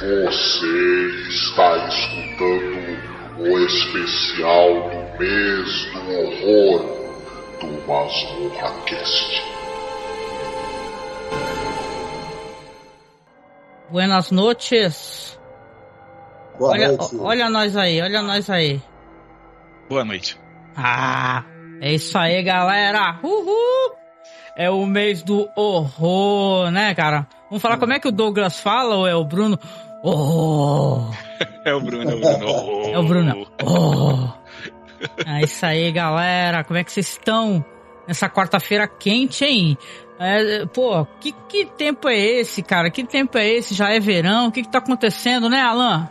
Você está escutando o especial do mês do horror do Masmorra Cast. Buenas noches. Boa noite. Olha nós aí, olha nós aí. Boa noite. Ah, é isso aí, galera. Uhul! É o mês do horror, né, cara? Vamos falar como é que o Douglas fala ou é o Bruno? Oh! É o Bruno. Oh. É o Bruno. Oh! É isso aí, galera. Como é que vocês estão nessa quarta-feira quente, hein? Que tempo é esse, cara? Que tempo é esse? Já é verão? O que tá acontecendo, né, Alan?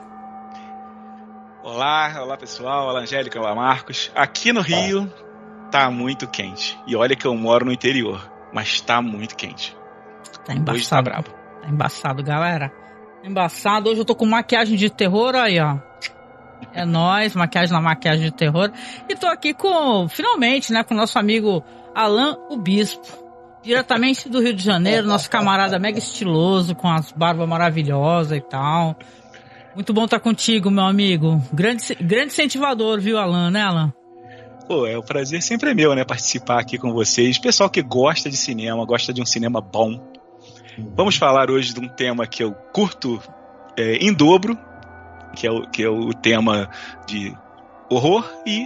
Olá pessoal, olá Angélica, olá Marcos. Aqui no Rio tá muito quente. E olha que eu moro no interior, mas tá muito quente. Tá embaçado. Hoje tá brabo. Tá embaçado, galera. Embaçado. Hoje eu tô com maquiagem de terror aí, ó. É nóis, maquiagem de terror. E tô aqui finalmente, né, com o nosso amigo Alan, o Bispo. Diretamente do Rio de Janeiro, nosso camarada mega estiloso, com as barbas maravilhosas e tal. Muito bom estar contigo, meu amigo. Grande incentivador, viu, Alan, né, Alan? Pô, o prazer sempre é meu, né, participar aqui com vocês. Pessoal que gosta de cinema, gosta de um cinema bom. Vamos falar hoje de um tema que eu curto em dobro, que é o tema de horror e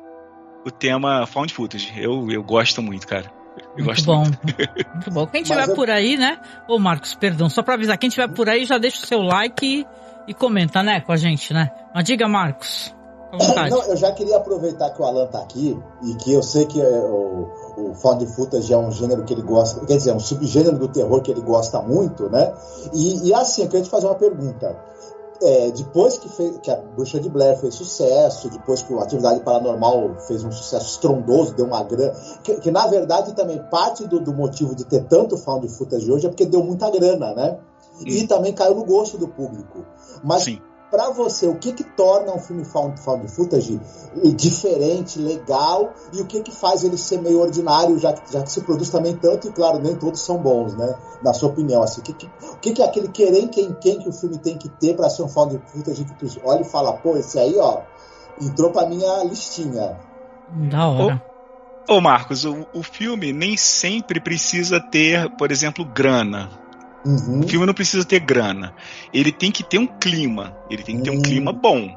o tema found footage. Eu gosto muito, cara. Muito bom. Muito bom. Quem tiver por aí, né? Ô, Marcos, perdão, só pra avisar, quem tiver por aí já deixa o seu like e comenta, né, com a gente, né? Mas diga, Marcos, à vontade. Não, eu já queria aproveitar que o Alan tá aqui e que eu sei que o found footage é um gênero que ele gosta, quer dizer, é um subgênero do terror que ele gosta muito, né? E assim, eu queria te fazer uma pergunta. Depois que a Bruxa de Blair fez sucesso, depois que o Atividade Paranormal fez um sucesso estrondoso, deu uma grana, que na verdade também parte do motivo de ter tanto found footage hoje é porque deu muita grana, né? E também caiu no gosto do público. Mas sim, pra você, o que torna um filme found footage diferente, legal, e o que faz ele ser meio ordinário, já que se produz também tanto, e claro, nem todos são bons, né? Na sua opinião, assim, o que é aquele quem que o filme tem que ter pra ser um found footage que tu olha e fala, pô, esse aí, ó, entrou pra minha listinha. Da hora. Ô Marcos, o filme nem sempre precisa ter, por exemplo, grana. Uhum. O filme não precisa ter grana. Ele tem que ter um clima. Ele tem que ter um clima bom.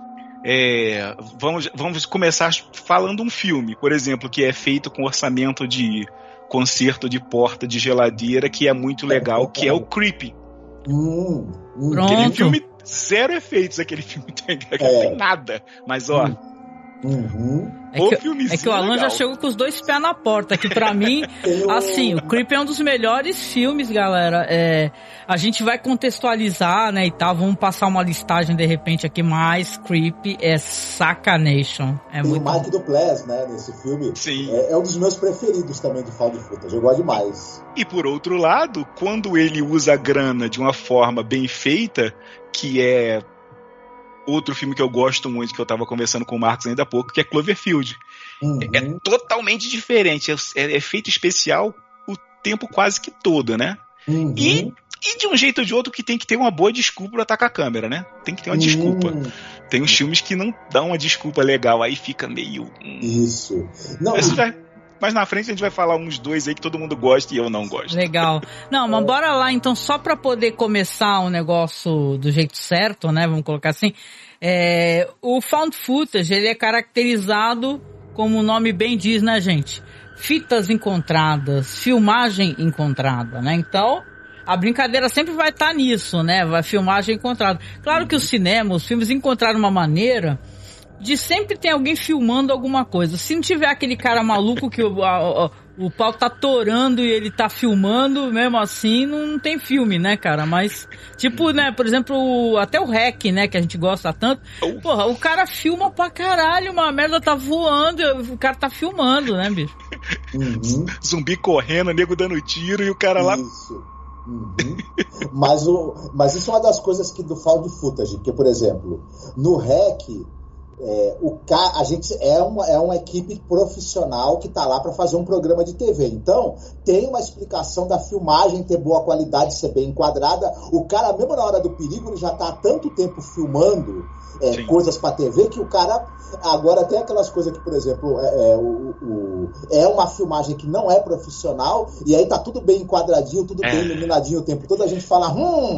Vamos começar falando um filme, por exemplo, que é feito com orçamento de conserto de porta de geladeira, que é muito legal, que é o Creepy. Aquele filme, zero efeitos, aquele filme tem nada. Mas, ó... É que o Alan já chegou com os dois pés na porta, que pra mim, assim, o Creep é um dos melhores filmes, galera. A gente vai contextualizar, né, e tal, vamos passar uma listagem de repente aqui, mas Creep é sacanation. Tem o Mike Duplass, né, nesse filme. Sim. É um dos meus preferidos também de found footage, eu gosto demais. E por outro lado, quando ele usa a grana de uma forma bem feita, que é... outro filme que eu gosto muito, que eu tava conversando com o Marcos ainda há pouco, que é Cloverfield. É totalmente diferente. É efeito especial o tempo quase que todo, né? E de um jeito ou de outro que tem que ter uma boa desculpa pra atacar a câmera, né? Tem que ter uma desculpa. Tem uns filmes que não dão uma desculpa legal, aí fica meio... Isso. Não, mas na frente a gente vai falar uns dois aí que todo mundo gosta e eu não gosto. Legal. Não, mas bora lá, então, só pra poder começar um negócio do jeito certo, né? Vamos colocar assim. O found footage, ele é caracterizado, como o nome bem diz, né, gente? Fitas encontradas, filmagem encontrada, né? Então, a brincadeira sempre vai estar nisso, né? Vai filmagem encontrada. Claro que os filmes encontraram uma maneira... de sempre tem alguém filmando alguma coisa. Se não tiver aquele cara maluco que o pau tá torando e ele tá filmando, mesmo assim, não tem filme, né, cara? Mas, tipo, né, por exemplo, até o REC, né, que a gente gosta tanto. Porra, o cara filma pra caralho, uma merda tá voando, o cara tá filmando, né, bicho? Zumbi correndo, nego dando tiro e o cara lá... Isso. Mas isso é uma das coisas que do found footage, que, por exemplo, no REC... a gente é uma equipe profissional que está lá para fazer um programa de TV. Então, tem uma explicação da filmagem ter boa qualidade, ser bem enquadrada. O cara, mesmo na hora do perigo, ele já está há tanto tempo filmando coisas para TV que o cara... Agora tem aquelas coisas que, por exemplo, é uma filmagem que não é profissional e aí tá tudo bem enquadradinho, tudo bem iluminadinho o tempo todo, a gente fala...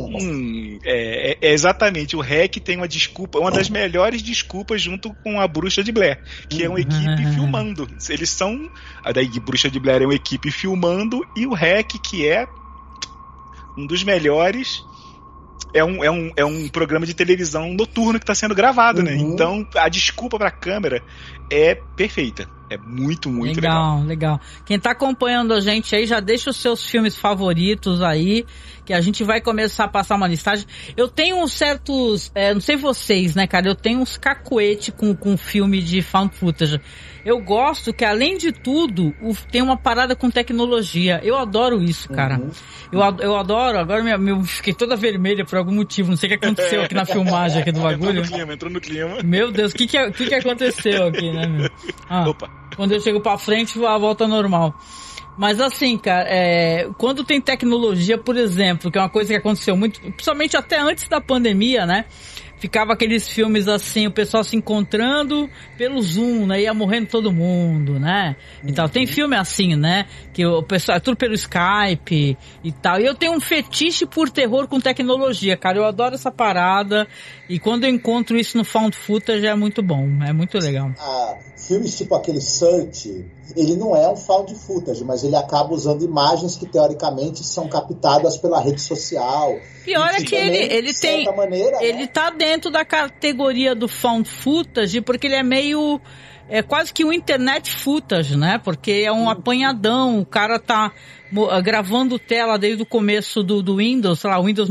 exatamente, o REC tem uma desculpa, uma das melhores desculpas junto com a Bruxa de Blair, que é uma equipe filmando. Eles são... A da Bruxa de Blair é uma equipe filmando e o REC, que é um dos melhores... É um programa de televisão noturno que está sendo gravado, né? Então, a desculpa para a câmera é perfeita. É muito, muito legal. Legal. Quem tá acompanhando a gente aí, já deixa os seus filmes favoritos aí, que a gente vai começar a passar uma listagem. Eu tenho uns certos... não sei vocês, né, cara? Eu tenho uns cacuete com filme de found footage. Eu gosto que, além de tudo, tem uma parada com tecnologia. Eu adoro isso, cara. Eu adoro. Agora fiquei toda vermelha por algum motivo. Não sei o que aconteceu aqui na filmagem aqui do bagulho. Entrou no clima. Meu Deus, o que aconteceu aqui, né, meu? Opa. Quando eu chego pra frente, a volta normal. Mas assim, cara, quando tem tecnologia, por exemplo, que é uma coisa que aconteceu muito, principalmente até antes da pandemia, né? Ficava aqueles filmes assim, o pessoal se encontrando pelo Zoom, né? Ia morrendo todo mundo, né? E tal. Tem filme assim, né? Que o pessoal, é tudo pelo Skype e tal. E eu tenho um fetiche por terror com tecnologia, cara. Eu adoro essa parada. E quando eu encontro isso no found footage é muito bom. É muito legal. Filmes tipo aquele Search, ele não é um found footage, mas ele acaba usando imagens que teoricamente são captadas pela rede social. Pior é que ele tem... Ele tá dentro da categoria do found footage, porque ele é meio... É quase que um internet footage, né? Porque é um apanhadão, o cara tá gravando tela desde o começo do Windows, sei lá, Windows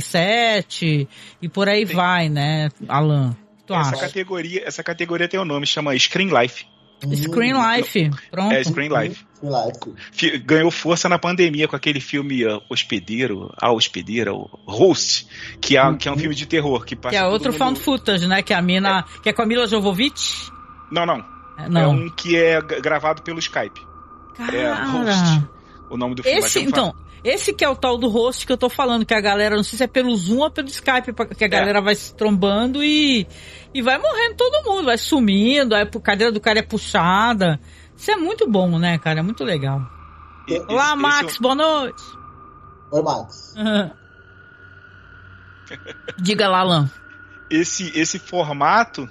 97 e por aí vai, né, Alan? Essa categoria tem um nome, chama Screen Life. Screen Life, pronto. Screen Life. Ganhou força na pandemia com aquele filme Hospedeira, o Host, que é um filme de terror. Que é outro found footage, né? Que a mina... Que é com a Mila Jovovich? Não. É um que é gravado pelo Skype. Cara. Host. O nome do filme. Esse que é o tal do host que eu tô falando, que a galera, não sei se é pelo Zoom ou pelo Skype, que a galera vai se trombando e vai morrendo todo mundo, vai sumindo, a cadeira do cara é puxada. Isso é muito bom, né, cara? É muito legal. Olá, Max, boa noite. Oi, Max. Diga lá, Alan. Esse formato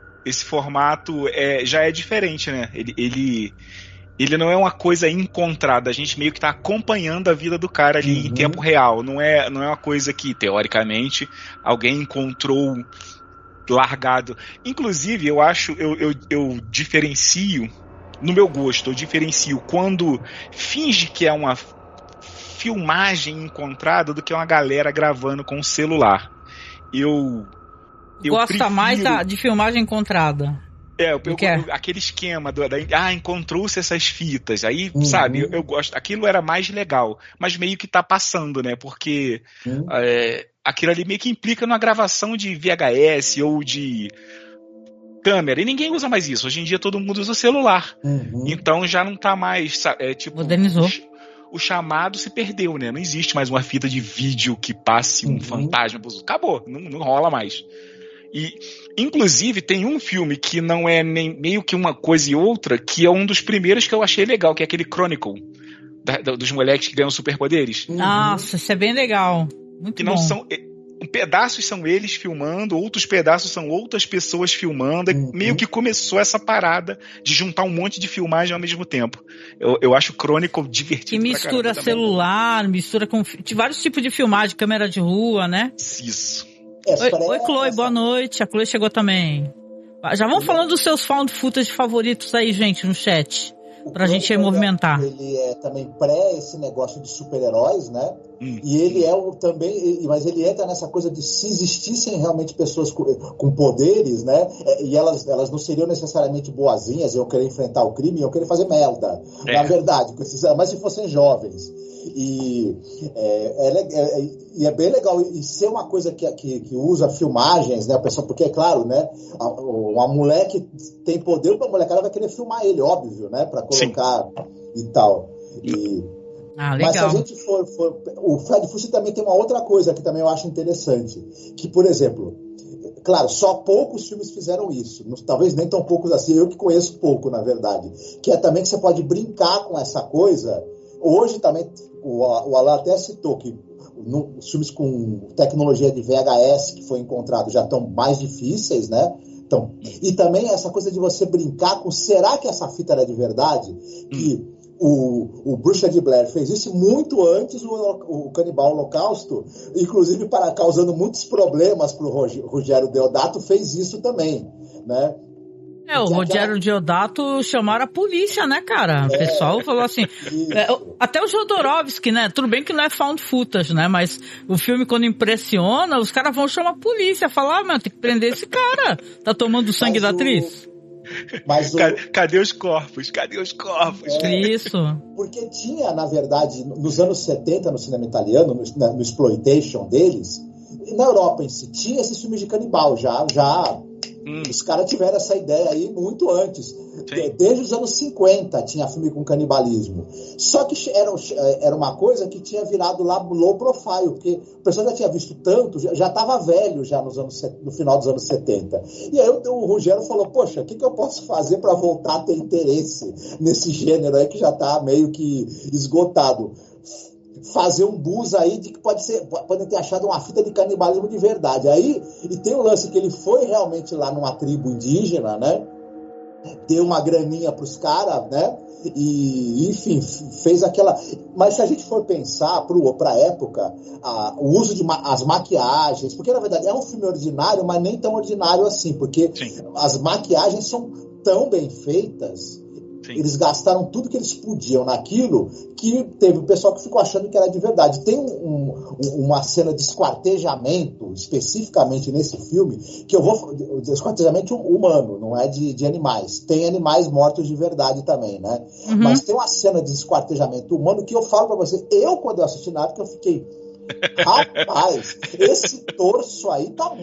já é diferente, né? Ele não é uma coisa encontrada, a gente meio que está acompanhando a vida do cara ali em tempo real. Não é uma coisa que, teoricamente, alguém encontrou largado. Inclusive, eu diferencio, no meu gosto, eu diferencio quando finge que é uma filmagem encontrada do que uma galera gravando com o celular. Eu gosta prefiro... mais de filmagem encontrada. Aquele esquema encontrou-se essas fitas, aí, sabe, eu gosto, aquilo era mais legal, mas meio que tá passando, né, porque aquilo ali meio que implica numa gravação de VHS ou de câmera, e ninguém usa mais isso, hoje em dia todo mundo usa o celular, então já não tá mais, modernizou. O chamado se perdeu, né, não existe mais uma fita de vídeo que passe um fantasma, acabou, não rola mais. E, inclusive, tem um filme que não é nem meio que uma coisa e outra, que é um dos primeiros que eu achei legal, que é aquele Chronicle, dos moleques que ganham superpoderes. Nossa, isso é bem legal. Muito que bom. Não são... Pedaços são eles filmando, outros pedaços são outras pessoas filmando. Meio que começou essa parada de juntar um monte de filmagem ao mesmo tempo. Eu acho o Chronicle divertido. Que mistura celular, mistura com vários tipos de filmagem, câmera de rua, né? Isso. Oi, Chloe, boa noite. A Chloe chegou também. Já vamos falando dos seus found footage favoritos aí, gente, no chat. pra gente movimentar. Ele é também pré esse negócio de super-heróis, né? E ele é mas ele entra nessa coisa de se existissem realmente pessoas com poderes, né? E elas não seriam necessariamente boazinhas, iam querer enfrentar o crime, iam querer fazer merda, na verdade, mas se fossem jovens. E é bem legal, e ser uma coisa que usa filmagens, né, pessoal, porque é claro, né, uma mulher que tem poder, a molecada vai querer filmar ele, óbvio, né, para colocar e tal. Legal. Mas se a gente for o Fred Fuster também tem uma outra coisa que também eu acho interessante, que, por exemplo, claro, só poucos filmes fizeram isso, talvez nem tão poucos assim, eu que conheço pouco, na verdade, que é também que você pode brincar com essa coisa. Hoje também, o Alan até citou que os filmes com tecnologia de VHS que foi encontrado já estão mais difíceis, né? Então, e também essa coisa de você brincar com, será que essa fita era de verdade? Que o Bruxa de Blair fez isso muito antes o Canibal Holocausto, inclusive causando muitos problemas para o Rogério Deodato, fez isso também, né? O Rogério Deodato chamaram a polícia, né, cara? O pessoal falou assim... até o Jodorowsky, né? Tudo bem que não é found footage, né? Mas o filme, quando impressiona, os caras vão chamar a polícia. Falar, mano, tem que prender esse cara. Tá tomando o sangue da atriz. Cadê os corpos? Cadê os corpos? Isso. Porque tinha, na verdade, nos anos 70, no cinema italiano, no exploitation deles, na Europa em si, tinha esses filmes de canibal já os caras tiveram essa ideia aí muito antes. Sim. Desde os anos 50 tinha filme com canibalismo. Só que era uma coisa que tinha virado lá low profile, porque o pessoal já tinha visto tanto, já estava velho já no final dos anos 70. E aí o Rogério falou, poxa, o que eu posso fazer para voltar a ter interesse nesse gênero aí que já está meio que esgotado? Fazer um buzz aí de que podem ter achado uma fita de canibalismo de verdade. Aí, e tem o lance que ele foi realmente lá numa tribo indígena, né? Deu uma graninha pros caras, né? E, enfim, fez aquela... Mas se a gente for pensar pra época, o uso de as maquiagens, porque na verdade é um filme ordinário, mas nem tão ordinário assim, porque as maquiagens são tão bem feitas. Sim. Eles gastaram tudo que eles podiam naquilo, que teve o pessoal que ficou achando que era de verdade. Tem uma cena de esquartejamento, especificamente nesse filme, que esquartejamento humano, não é de animais. Tem animais mortos de verdade também, né? Uhum. Mas tem uma cena de esquartejamento humano que eu falo pra você, quando eu assisti na época, eu fiquei, rapaz, esse torso aí tá...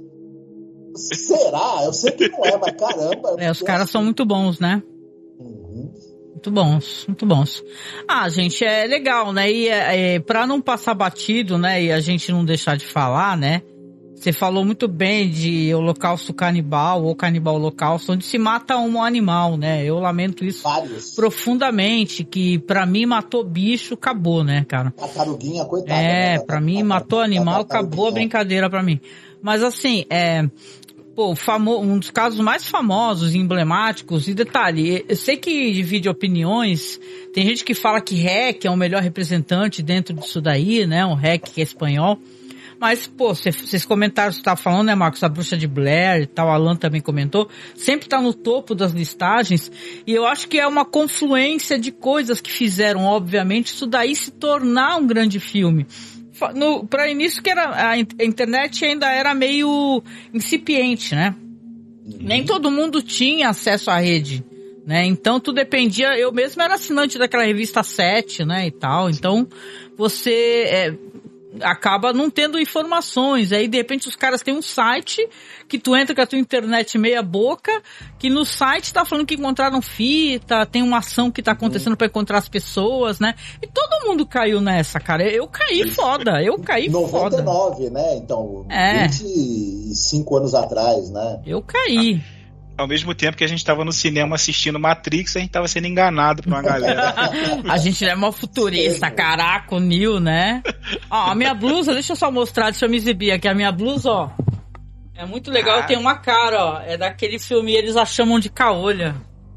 Será? Eu sei que não é, mas caramba... os caras são muito bons, né? Muito bons, muito bons. Gente, é legal, né? E pra não passar batido, né? E a gente não deixar de falar, né? Você falou muito bem de Holocausto Canibal ou Canibal Holocausto, onde se mata um animal, né? Eu lamento isso profundamente, que pra mim matou bicho, acabou, né, cara? A taruguinha, coitada. Pra mim matou animal, acabou a brincadeira pra mim. Mas assim, um dos casos mais famosos e emblemáticos, e detalhe, eu sei que divide opiniões, tem gente que fala que REC é o melhor representante dentro disso daí, né, um REC que é espanhol, mas, vocês comentaram, você tá falando, né, Marcos, a Bruxa de Blair e tal, a Alan também comentou, sempre tá no topo das listagens, e eu acho que é uma confluência de coisas que fizeram, obviamente, isso daí se tornar um grande filme. Para início, que a internet ainda era meio incipiente, né? Nem todo mundo tinha acesso à rede, né? Então tudo dependia. Eu mesmo era assinante daquela revista 7, né? E tal. Então você acaba não tendo informações. Aí de repente os caras têm um site que tu entra com a tua internet meia boca, que no site tá falando que encontraram fita, tem uma ação que tá acontecendo pra encontrar as pessoas, né? E todo mundo caiu nessa, cara. Eu caí foda, 99, né? Então, 25 anos atrás, né? Eu caí. Ao mesmo tempo que a gente tava no cinema assistindo Matrix, a gente tava sendo enganado por uma galera. A gente é mó futurista, caraca, o Neo, né? A minha blusa, deixa eu só mostrar, deixa eu me exibir aqui. A minha blusa, ó, é muito legal, tem uma cara, ó, é daquele filme, eles a chamam de caolha.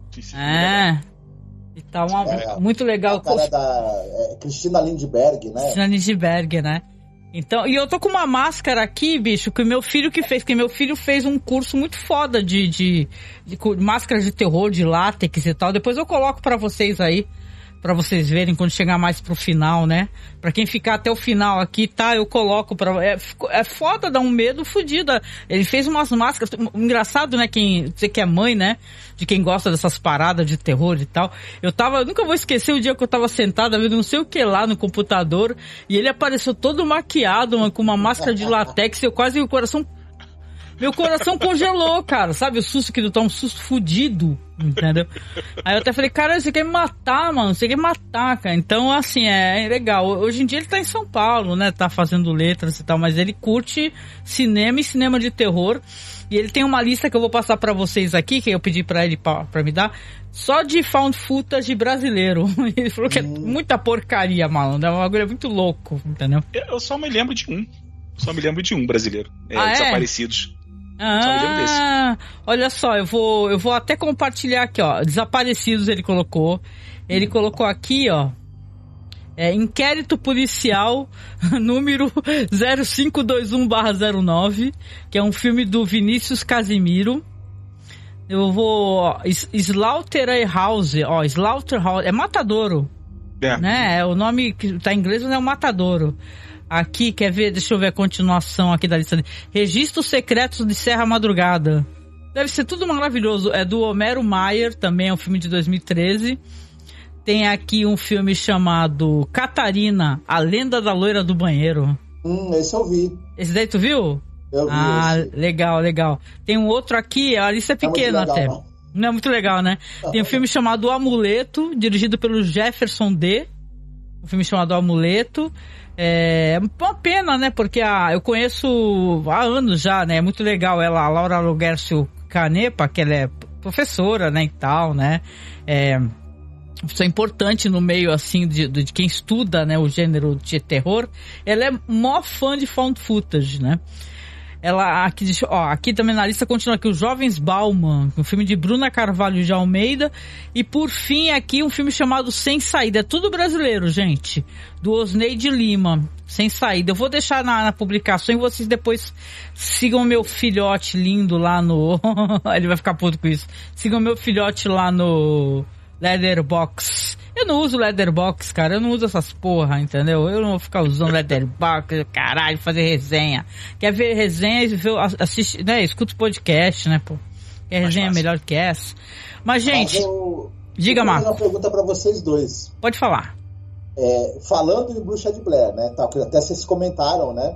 E tá muito legal. A cara da Cristina Lindbergh, né? Cristina Lindbergh, né? Então, e eu tô com uma máscara aqui, bicho, que meu filho que fez, porque meu filho fez um curso muito foda de máscara de terror, de látex e tal. Depois eu coloco pra vocês aí, pra vocês verem quando chegar mais pro final, né? Pra quem ficar até o final aqui, tá? Eu coloco é foda, dá um medo fudido. Ele fez umas máscaras, engraçado, né? Você que é mãe, né? De quem gosta dessas paradas de terror e tal. Eu nunca vou esquecer o dia que eu tava sentada vendo não sei o que lá no computador e ele apareceu todo maquiado, mano, com uma máscara de látex e meu coração congelou, cara, sabe? O susto que tá um susto fudido, entendeu? Aí eu até falei, cara, você quer me matar, mano, você quer me matar, cara. Então, assim, é legal. Hoje em dia ele tá em São Paulo, né? Tá fazendo letras e tal, mas ele curte cinema e cinema de terror. E ele tem uma lista que eu vou passar pra vocês aqui, que eu pedi pra ele pra me dar, só de found footage brasileiro. Ele falou que é muita porcaria, malandro. É um bagulho muito louco, entendeu? Eu só me lembro de um brasileiro. Desaparecidos. Olha só, eu vou até compartilhar aqui, ó. Desaparecidos ele colocou. Ele colocou aqui, ó. Inquérito policial número 0521/09, que é um filme do Vinícius Casimiro. Eu vou... Slaughterhouse, ó. Slaughterhouse, é Matadouro. Né? O nome que tá em inglês, mas é o Matadouro. Aqui, quer ver? Deixa eu ver a continuação aqui da lista. Registros Secretos de Serra Madrugada. Deve ser tudo maravilhoso. É do Homero Maier, também é um filme de 2013. Tem aqui um filme chamado Catarina, A Lenda da Loira do Banheiro. Esse eu vi. Esse daí tu viu? Eu vi esse. Legal. Tem um outro aqui, a lista é pequena até. Não é muito legal, né? Tem um filme chamado O Amuleto, dirigido pelo Jefferson D. Um filme chamado O Amuleto. É uma pena, né? Porque eu conheço há anos já, né? É muito legal ela, a Laura Logércio Canepa, que ela é professora, né? E tal, né? Isso é importante no meio, assim, de quem estuda, né? O gênero de terror. Ela é mó fã de found footage, né? Ela aqui, aqui também na lista continua aqui os Jovens Bauman, um filme de Bruna Carvalho de Almeida, e por fim aqui um filme chamado Sem Saída, é tudo brasileiro, gente, do Osney de Lima, Sem Saída. Eu vou deixar na publicação e vocês depois sigam meu filhote lindo lá no... ele vai ficar puto com isso. Sigam meu filhote lá no Letterboxd. Eu não uso Letterboxd, cara. Eu não uso essas porra, entendeu? Eu não vou ficar usando Letterboxd, caralho, fazer resenha. Quer ver resenha e assiste, né? Escuta o podcast, né, pô? Que a resenha é melhor que essa. Mas, gente, diga, Marco. Eu vou fazer uma pergunta pra vocês dois. Pode falar. Falando em Bruxa de Blair, né? Tá, até vocês comentaram, né?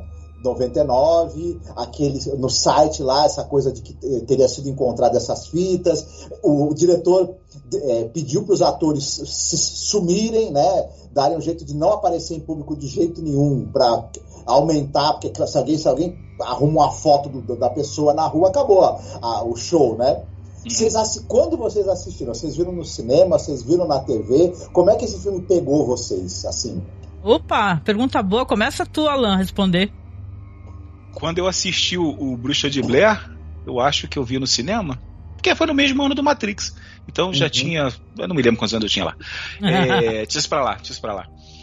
99, no site lá, essa coisa de que teria sido encontrada essas fitas. O diretor pediu para os atores se sumirem, né? Darem um jeito de não aparecer em público de jeito nenhum, para aumentar, porque se alguém arruma uma foto da pessoa na rua, acabou o show, né? Quando vocês assistiram? Vocês viram no cinema? Vocês viram na TV? Como é que esse filme pegou vocês, assim? Opa, pergunta boa. Começa tu, Alan, a responder. Quando eu assisti o Bruxa de Blair, eu acho que eu vi no cinema, porque foi no mesmo ano do Matrix. Então já tinha... Eu não me lembro quantos anos eu tinha lá. Tinha isso pra lá.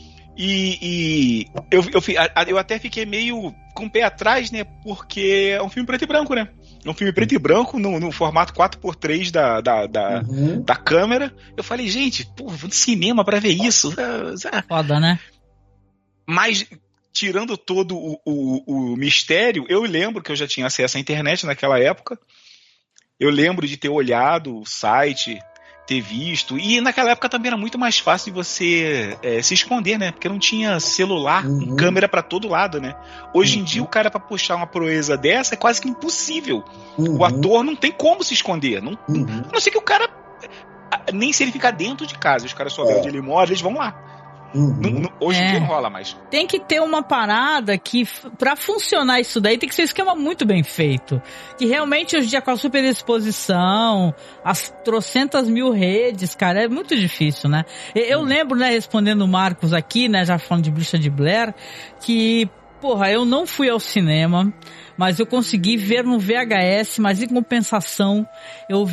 E eu até fiquei meio com o pé atrás, né? Porque é um filme preto e branco, né? É um filme preto e branco no formato 4x3 da câmera. Eu falei, gente, pô, vou no cinema pra ver isso. Foda, né? Mas... tirando todo o mistério, eu lembro que eu já tinha acesso à internet naquela época. Eu lembro de ter olhado o site, ter visto. E naquela época também era muito mais fácil de você se esconder, né? Porque não tinha celular com câmera pra todo lado, né? Hoje em dia, o cara pra puxar uma proeza dessa é quase que impossível. O ator não tem como se esconder. A não ser que o cara... Nem se ele ficar dentro de casa, os caras souberem onde ele mora, eles vão lá. Hoje em dia não rola mais. Tem que ter uma parada que, pra funcionar isso daí, tem que ser um esquema muito bem feito. Que realmente hoje em dia, com a superexposição, as trocentas mil redes, cara, é muito difícil, né? Eu lembro, né, respondendo o Marcos aqui, né, já falando de Bruxa de Blair, que, porra, eu não fui ao cinema, mas eu consegui ver no VHS, mas em compensação, eu vi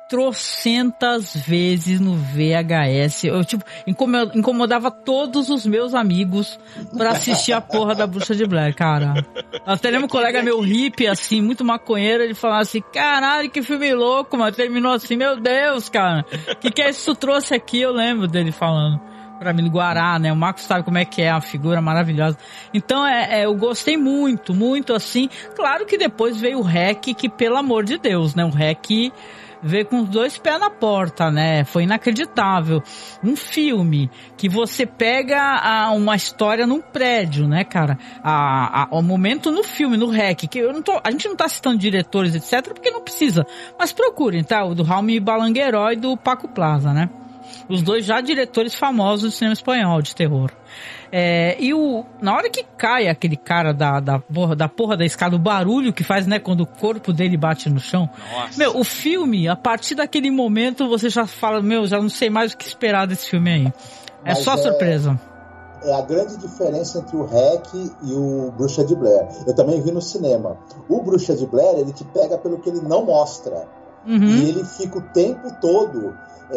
trocentas vezes no VHS. Eu, tipo, incomodava todos os meus amigos pra assistir a porra da Bruxa de Blair, cara. Até lembro um colega meu hippie, assim, muito maconheiro, ele falava assim, caralho, que filme louco, mano. Terminou assim, meu Deus, cara. Que é isso que tu trouxe aqui? Eu lembro dele falando pra mim, Guará, né? O Marcos sabe como é que é, a figura maravilhosa. Então, eu gostei muito, muito, assim. Claro que depois veio o REC, que, pelo amor de Deus, né? O REC veio com os 2 pés na porta, né? Foi inacreditável. Um filme que você pega uma história num prédio, né, cara? O momento no filme, no REC, que a gente não tá citando diretores, etc, porque não precisa. Mas procurem, tá? O do Raul Balangueiro e do Paco Plaza, né? Os 2 já diretores famosos do cinema espanhol de terror. Na hora que cai aquele cara da porra da escada, o barulho que faz, né, quando o corpo dele bate no chão. Nossa. Meu, o filme, a partir daquele momento, você já fala, já não sei mais o que esperar desse filme aí. Mas só surpresa. É a grande diferença entre o REC e o Bruxa de Blair. Eu também vi no cinema. O Bruxa de Blair, ele te pega pelo que ele não mostra. Uhum. E ele fica o tempo todo...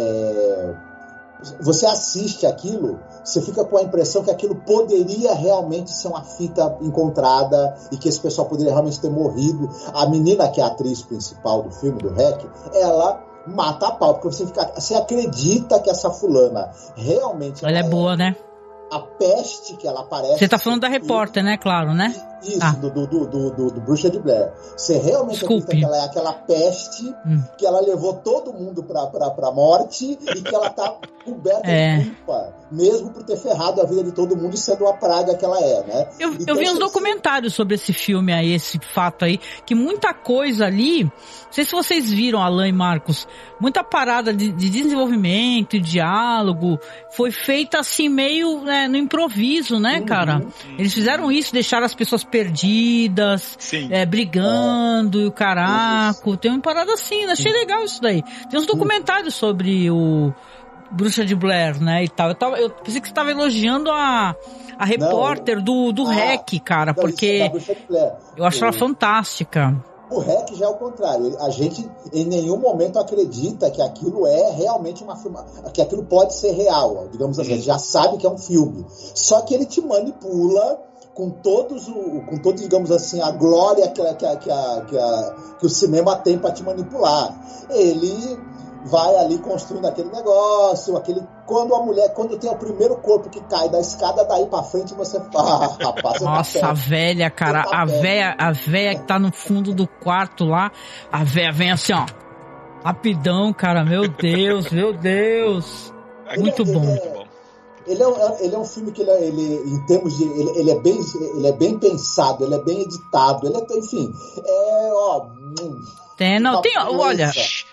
Você assiste aquilo, você fica com a impressão que aquilo poderia realmente ser uma fita encontrada e que esse pessoal poderia realmente ter morrido. A menina, que é a atriz principal do filme, do REC, ela mata a pau, porque você acredita que essa fulana realmente... Ela é boa, né? A peste que ela aparece... Você tá falando da repórter, né? Claro, né? Isso, do Bruxa de Blair. Você realmente acredita que ela é aquela peste que ela levou todo mundo pra morte e que ela tá coberta de culpa, mesmo por ter ferrado a vida de todo mundo sendo a praga que ela é, né? Eu vi uns documentários sobre esse filme aí, esse fato aí, que muita coisa ali, não sei se vocês viram, Alan e Marcos, muita parada de desenvolvimento e diálogo foi feita assim meio, né, no improviso, né, cara? Eles fizeram isso, deixaram as pessoas perdidas, brigando, e o caraco, tem uma parada assim, achei legal isso daí. Tem uns documentários sobre o Bruxa de Blair, né, e tal. Eu pensei que você estava elogiando a repórter do REC, cara, porque eu acho ela fantástica. O REC já é o contrário. A gente em nenhum momento acredita que aquilo é realmente que aquilo pode ser real, digamos assim. A gente já sabe que é um filme. Só que ele te manipula com todos, digamos assim, a glória que o cinema tem para te manipular. Ele vai ali construindo aquele negócio, quando tem o primeiro corpo que cai da escada, daí pra frente você fala, rapaz, nossa, a velha, cara, a velha que tá no fundo do quarto lá, a velha vem assim, ó, rapidão, cara, meu Deus, muito bom. Ele é um filme que ele em termos de ele é bem pensado, ele é bem editado, olha,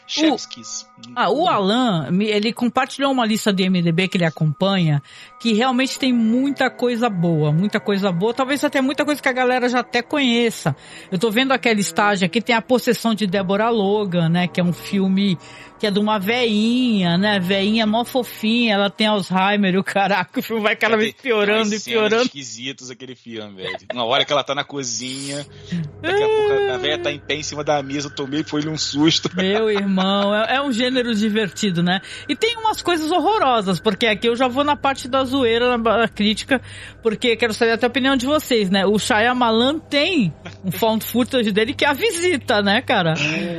o Alan, ele compartilhou uma lista de IMDb que ele acompanha, que realmente tem muita coisa boa, talvez até muita coisa que a galera já até conheça. Eu tô vendo aquela listagem aqui, tem A Possessão de Deborah Logan, né, que é um filme que é de uma veinha, né, veinha mó fofinha, ela tem Alzheimer e o caraca, o filme vai cada vez piorando e piorando. Esquisitos aquele filme, velho. Uma hora que ela tá na cozinha, daqui a pouco a velha tá em pé em cima da mesa, eu tomei, foi-lhe um susto. Meu irmão, é um gênero divertido, né? E tem umas coisas horrorosas, porque aqui eu já vou na parte da zoeira, na crítica, porque quero saber até a opinião de vocês, né? O Shyamalan tem um found footage dele que é A Visita, né, cara?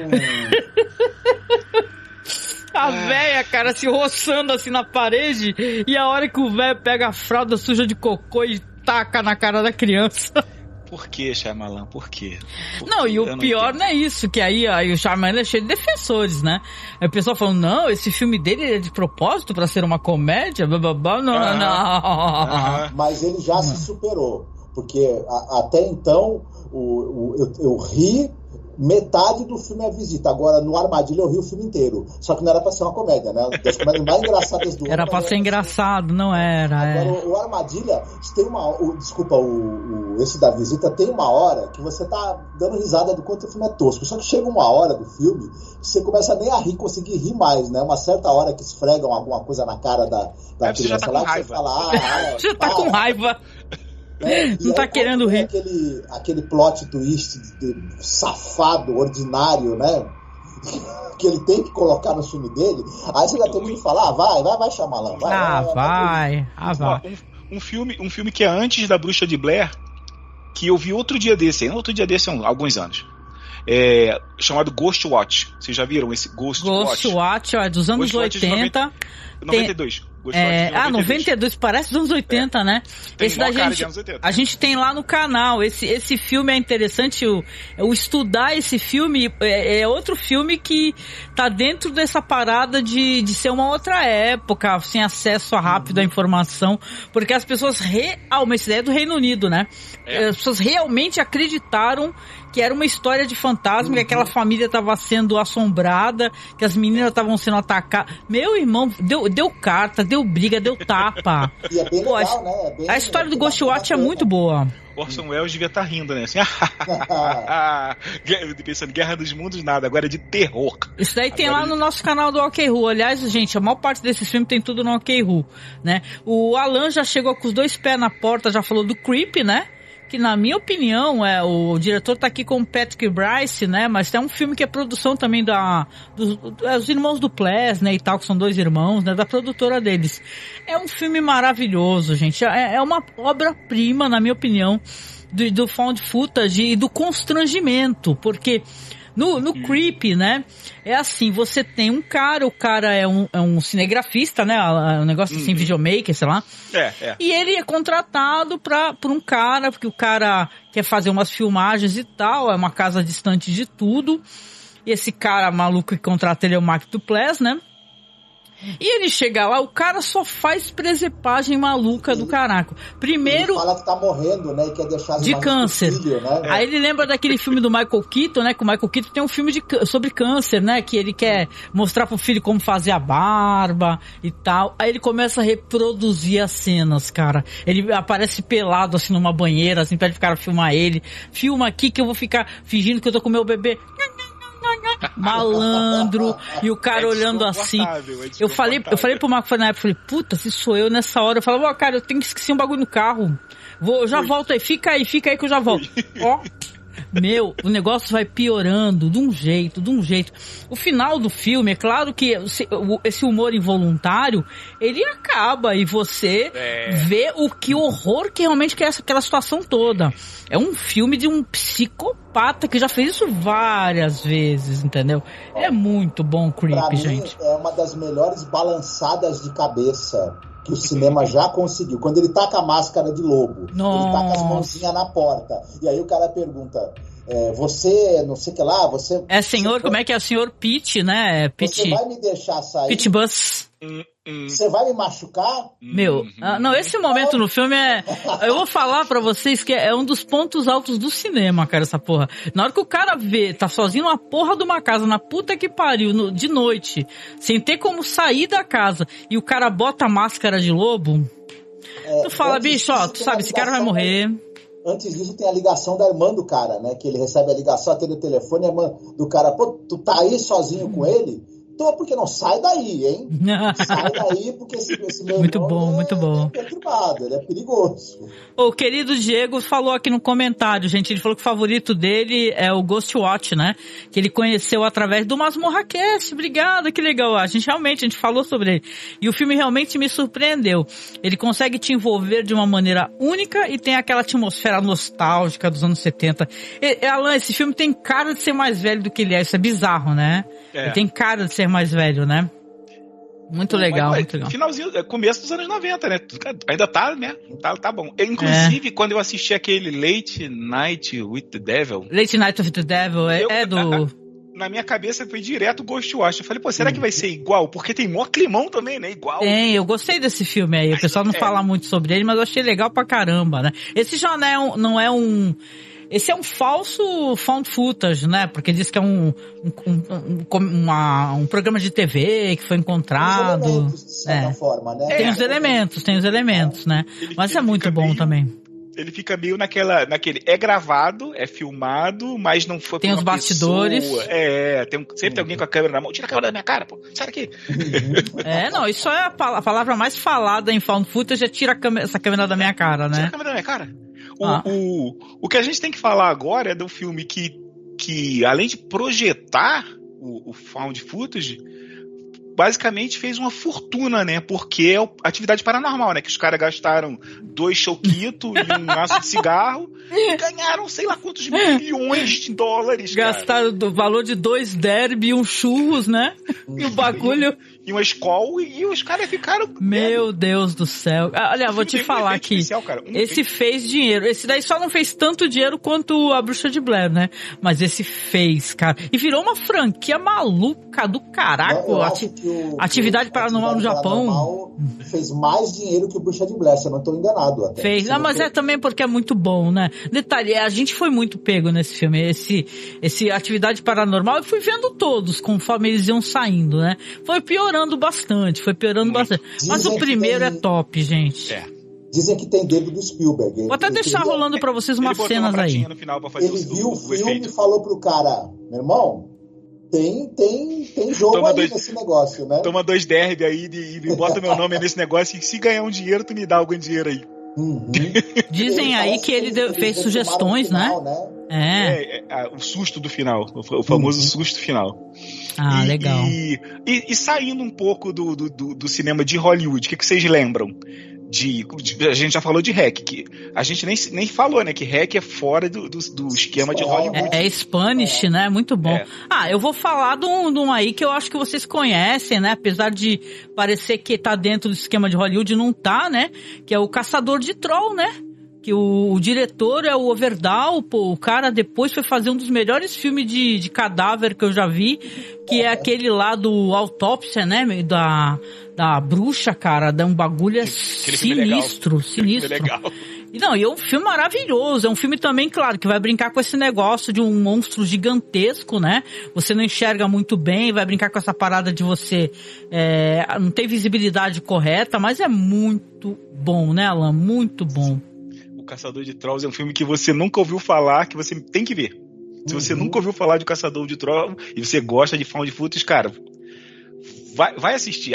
A véia, cara, se roçando assim na parede, e a hora que o velho pega a fralda suja de cocô e taca na cara da criança. Por que, Shyamalan? Por quê? Não, e o pior não é isso, que aí o Shyamalan é cheio de defensores, né? Aí o pessoal falando, não, esse filme dele é de propósito pra ser uma comédia, blá blá blá, não. Mas ele já se superou, porque até então eu ri metade do filme A Visita. Agora, no Armadilha eu ri o filme inteiro. Só que não era pra ser uma comédia, né? Das comédias mais engraçadas do ano. Era pra ser engraçado, não era. Agora, o Armadilha tem esse da Visita tem uma hora que você tá dando risada do quanto o filme é tosco. Só que chega uma hora do filme que você começa nem a conseguir rir mais, né? Uma certa hora que esfregam alguma coisa na cara da criança lá, que você fala, você tá com raiva. Não tá querendo rir. Aquele plot twist safado, ordinário, né? que ele tem que colocar no filme dele, aí você já tem que falar, vai Shyamalan, vai. Um filme que é antes da Bruxa de Blair, que eu vi outro dia desse, há alguns anos. Chamado Ghost Watch. Vocês já viram esse Ghost Watch? Ghost Watch, ó, dos anos 80. 92. 92, parece dos anos 80, né? Esse da gente, a gente tem lá no canal. Esse filme é interessante. O estudar esse filme é outro filme que tá dentro dessa parada de ser uma outra época, sem acesso rápido à informação, porque as pessoas realmente, isso é do Reino Unido, né? As pessoas realmente acreditaram que era uma história de fantasma, que aquela família estava sendo assombrada, que as meninas estavam sendo atacadas. Meu irmão, deu carta, deu briga, deu tapa. E é bem legal, né? A história do Ghost Watch é muito boa. Orson Welles devia estar rindo, né? Assim, pensando, Guerra dos Mundos, nada, agora é de terror. Isso daí tem lá no nosso canal do OK Who. Aliás, gente, a maior parte desses filmes tem tudo no OK Who, né? O Alan já chegou com os 2 pés na porta, já falou do Creep, né? Que na minha opinião, o diretor tá aqui com o Patrick Bryce, né, mas é um filme que é produção também dos irmãos do Ples, né, e tal, que são 2 irmãos, né, da produtora deles. É um filme maravilhoso, gente, é uma obra-prima, na minha opinião, do found footage e do constrangimento, porque no Creep, né, é assim, você tem um cara, o cara é um cinegrafista, né, um negócio assim, videomaker, sei lá. E ele é contratado por um cara, porque o cara quer fazer umas filmagens e tal, é uma casa distante de tudo. E esse cara maluco que contrata ele é o Mark Duplass, né? E ele chega lá, o cara só faz presepagem maluca do caraco. Primeiro... Ele fala que tá morrendo, né? E quer deixar de câncer. Filho, né? Aí ele lembra daquele filme do Michael Keaton, né? Que o Michael Keaton tem um filme sobre câncer, né? Que ele quer mostrar pro filho como fazer a barba e tal. Aí ele começa a reproduzir as cenas, cara. Ele aparece pelado, assim, numa banheira, assim, pede pro cara filmar ele. Filma aqui que eu vou ficar fingindo que eu tô com o meu bebê. Malandro, e o cara olhando assim. Eu falei pro Marco na época, puta, se sou eu nessa hora, eu falava, cara, eu tenho que esquecer um bagulho no carro. Eu já volto aí, fica aí que eu já volto. Ó, meu, o negócio vai piorando de um jeito. O final do filme, é claro que esse humor involuntário, ele acaba e você vê que horror que realmente é aquela situação toda. É um filme de um psicopata que já fez isso várias vezes, entendeu? É muito bom Creep, gente. É uma das melhores balançadas de cabeça que o cinema já conseguiu. Quando ele tá com a máscara de lobo, Nossa. Ele tá com as mãozinhas na porta, e aí o cara pergunta, você, não sei o que lá, você... como é que é? O senhor Pete, né? Você vai me deixar sair? Pete Bus. Você vai me machucar? Meu, não, esse momento no filme eu vou falar pra vocês que é um dos pontos altos do cinema, cara, essa porra. Na hora que o cara tá sozinho numa porra de uma casa, na puta que pariu, de noite, sem ter como sair da casa, e o cara bota a máscara de lobo, tu fala, bicho, ó, tu sabe, esse cara vai morrer. Antes disso tem a ligação da irmã do cara, né, que ele recebe a ligação, atende o telefone, a irmã do cara, pô, tu tá aí sozinho com ele? Então, porque não, sai daí, hein? Sai daí, porque esse meu muito bom. É perturbado, ele é perigoso. O querido Diego falou aqui no comentário, gente, ele falou que o favorito dele é o Ghost Watch, né? Que ele conheceu através do Masmorra Cast. Obrigado, que legal. A gente falou sobre ele. E o filme realmente me surpreendeu. Ele consegue te envolver de uma maneira única e tem aquela atmosfera nostálgica dos anos 70. Alan, esse filme tem cara de ser mais velho do que ele é. Isso é bizarro, né? Ele tem cara de ser mais velho, né? Muito legal, muito legal. Finalzinho, começo dos anos 90, né? Ainda tá, né? Tá bom. Inclusive, quando eu assisti aquele Late Night with the Devil... Late Night with the Devil Na minha cabeça foi direto Ghost Watch. Eu falei, pô, será que vai ser igual? Porque tem mó climão também, né? Igual. Eu gostei desse filme aí. O pessoal não fala muito sobre ele, mas eu achei legal pra caramba, né? Esse já não é um... Esse é um falso found footage, né? Porque diz que é um programa de TV que foi encontrado. Tem os elementos, de certa forma, né? Tem os elementos, né? Mas é muito bom também. Ele fica meio naquele... É gravado, é filmado, mas não foi tem os bastidores. Sempre tem alguém com a câmera na mão. Tira a câmera da minha cara, pô. Sai daqui. Isso é a palavra mais falada em found footage, é tira essa câmera da minha cara, né? Tira a câmera da minha cara. O que a gente tem que falar agora é do filme que além de projetar o Found Footage, basicamente fez uma fortuna, né? Porque é atividade paranormal, né? Que os caras gastaram 2 choquitos e um maço de cigarro e ganharam sei lá quantos milhões de dólares. Gastaram do valor de 2 derby e um churros, né? E o bagulho. E uma escola, e os caras ficaram... Meu Deus do céu. Olha, vou te falar aqui. Esse fez dinheiro. Esse daí só não fez tanto dinheiro quanto a Bruxa de Blair, né? Mas esse fez, cara. E virou uma franquia maluca do caraco. Atividade Paranormal no Japão. Fez mais dinheiro que o Bruxa de Blair, se eu não estou enganado. Até. Fez. Não, mas é também porque é muito bom, né? Detalhe, a gente foi muito pego nesse filme. Esse Atividade Paranormal, eu fui vendo todos conforme eles iam saindo, né? Foi piorando bastante. Mas o primeiro é top, gente. Dizem que tem dedo do Spielberg. Vou até deixar rolando pra vocês umas cenas aí. Ele viu o filme e falou pro cara, meu irmão, tem jogo aí nesse negócio, né? Toma 2 derby aí e bota meu nome nesse negócio e se ganhar um dinheiro, tu me dá algum dinheiro aí. Uhum. Dizem aí que ele fez sugestões, final, né? O susto do final, o famoso susto final. Legal. E saindo um pouco do cinema de Hollywood, o que vocês lembram? A gente já falou de REC, que a gente nem falou, né? Que REC é fora do esquema de Hollywood. É Spanish, né? Muito bom. Eu vou falar de um aí que eu acho que vocês conhecem, né? Apesar de parecer que tá dentro do esquema de Hollywood, não tá, né? Que é o Caçador de Troll, né? Que o diretor é o Overdahl, pô, o cara depois foi fazer um dos melhores filmes de cadáver que eu já vi, que é aquele lá do Autópsia, né, da bruxa, cara, dá um bagulho sinistro. Não, e é um filme maravilhoso, é um filme também, claro, que vai brincar com esse negócio de um monstro gigantesco, né, você não enxerga muito bem, vai brincar com essa parada de você não ter visibilidade correta, mas é muito bom, né, Alan, muito bom. Caçador de Trolls é um filme que você nunca ouviu falar, que você tem que ver. Se você nunca ouviu falar de Caçador de Trolls e você gosta de Found Footage, cara, vai assiste.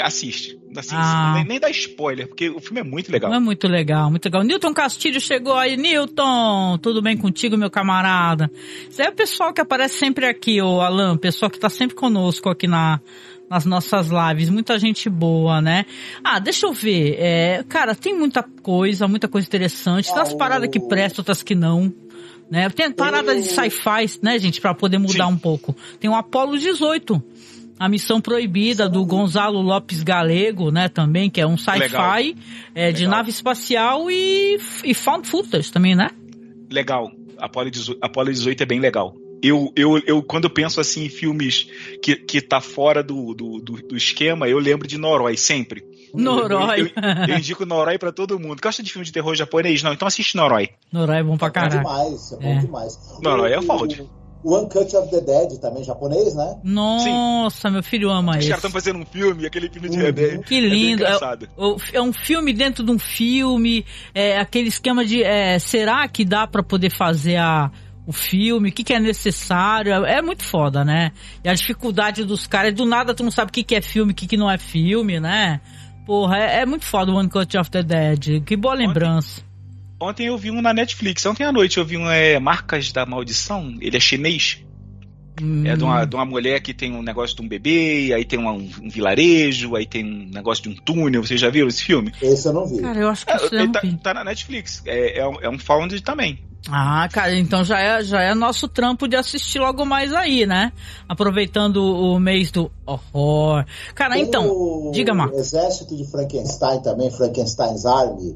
Nem dá spoiler, porque o filme é muito legal. É muito legal, muito legal. Newton Castilho chegou aí. Newton, tudo bem contigo, meu camarada? Isso é o pessoal que aparece sempre aqui, o Alan, o pessoal que tá sempre conosco aqui nas nossas lives, muita gente boa, né? Deixa eu ver, cara, tem muita coisa interessante, tem umas paradas que prestam, outras que não, né? Tem parada de sci-fi, né, gente, pra poder mudar um pouco. Tem o Apollo 18, a Missão Proibida, do Gonzalo Lopes Galego, né, também, que é um sci-fi de nave espacial e found footage também, né? Legal, Apollo 18 é bem legal. Eu quando eu penso assim em filmes que tá fora do esquema, eu lembro de Noroi, sempre. Noroi. Eu indico Noroi pra todo mundo. Gosta de filme de terror japonês? Não, então assiste Noroi. Noroi é bom pra caralho. É bom demais. Noroi é foda. O Uncut of the Dead, também japonês, né? Nossa, meu filho ama Os esse. caras estão fazendo um filme, aquele filme de bebê. Que lindo. É um filme dentro de um filme, aquele esquema de será que dá pra poder fazer o filme, o que é necessário, é muito foda, né? E a dificuldade dos caras, do nada tu não sabe o que é filme, o que não é filme, né? Porra, é muito foda o One Cut of the Dead, que boa lembrança. Ontem eu vi um na Netflix, ontem à noite eu vi um Marcas da Maldição, ele é chinês. É de uma mulher que tem um negócio de um bebê, aí tem um vilarejo, aí tem um negócio de um túnel. Vocês já viram esse filme? Esse eu não vi. Cara, eu acho que eu não vi. Tá na Netflix, é um found também. Cara, então já é nosso trampo de assistir logo mais aí, né? Aproveitando o mês do horror. Cara, tem então, diga, Marcos. O Exército de Frankenstein também, Frankenstein's Army.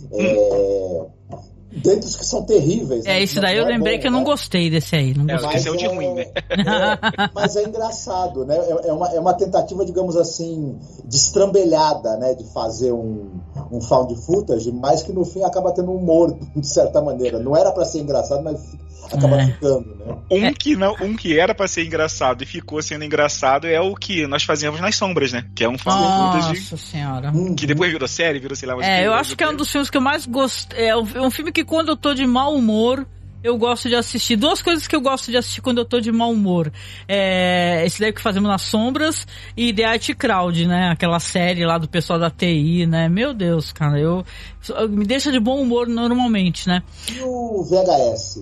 Dentre que são terríveis. Esse daí eu lembrei que eu não gostei desse aí. Não gostei. Esse é o de ruim, né? Mas é engraçado, né? É uma tentativa, digamos assim, destrambelhada, né? De fazer um found footage, mas que no fim acaba tendo humor, de certa maneira. Não era pra ser engraçado, mas acaba ficando, né? Um que era pra ser engraçado e ficou sendo engraçado é o que nós fazíamos nas Sombras, né? Que é um found footage. Nossa senhora. Que depois virou série, virou sei lá. Eu acho que é um dos filmes que eu mais gostei. É um filme que quando eu tô de mau humor, eu gosto de assistir. Duas coisas que eu gosto de assistir quando eu tô de mau humor. Esse daí que fazemos nas Sombras e The IT Crowd, né? Aquela série lá do pessoal da TI, né? Meu Deus, cara, me deixa de bom humor normalmente, né? E o VHS?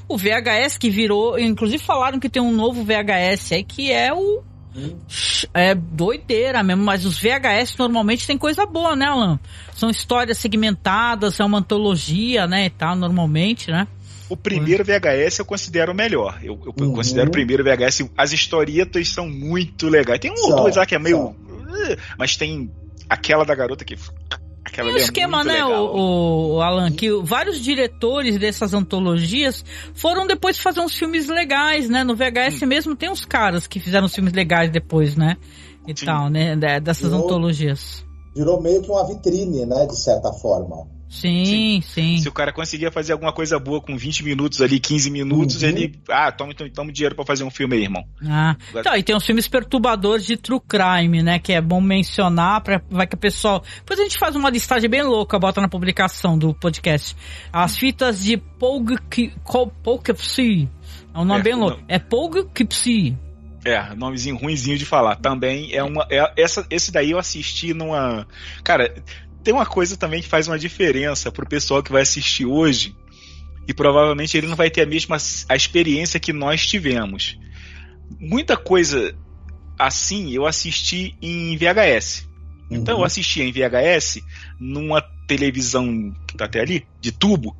O VHS que virou, inclusive falaram que tem um novo VHS aí que é o... É doideira mesmo, mas os VHS normalmente tem coisa boa, né, Alan? São histórias segmentadas, é uma antologia, né, e tal, normalmente, né? O primeiro VHS eu considero o melhor. Eu considero o primeiro VHS. As historietas são muito legais. Tem um ou dois lá que é meio... Mas tem aquela da garota que... Aquela tem um esquema, né, o Alan, que vários diretores dessas antologias foram depois fazer uns filmes legais, né? No VHS mesmo tem uns caras que fizeram uns filmes legais depois, né? E tal, né? Dessas antologias. Virou meio que uma vitrine, né? De certa forma. Sim. Se o cara conseguia fazer alguma coisa boa com 20 minutos ali, 15 minutos, ele... toma dinheiro pra fazer um filme aí, irmão. Então, e tem uns filmes perturbadores de true crime, né? Que é bom mencionar, vai que o pessoal... Depois a gente faz uma listagem bem louca, bota na publicação do podcast. As fitas de Poughkeepsie. É um nome bem louco. É Poughkeepsie. Nomezinho ruinzinho de falar. Também esse daí eu assisti numa... Cara... Tem uma coisa também que faz uma diferença pro pessoal que vai assistir hoje, e provavelmente ele não vai ter a experiência que nós tivemos. Muita coisa assim eu assisti em VHS. Então eu assistia em VHS numa televisão que tá até ali, de tubo.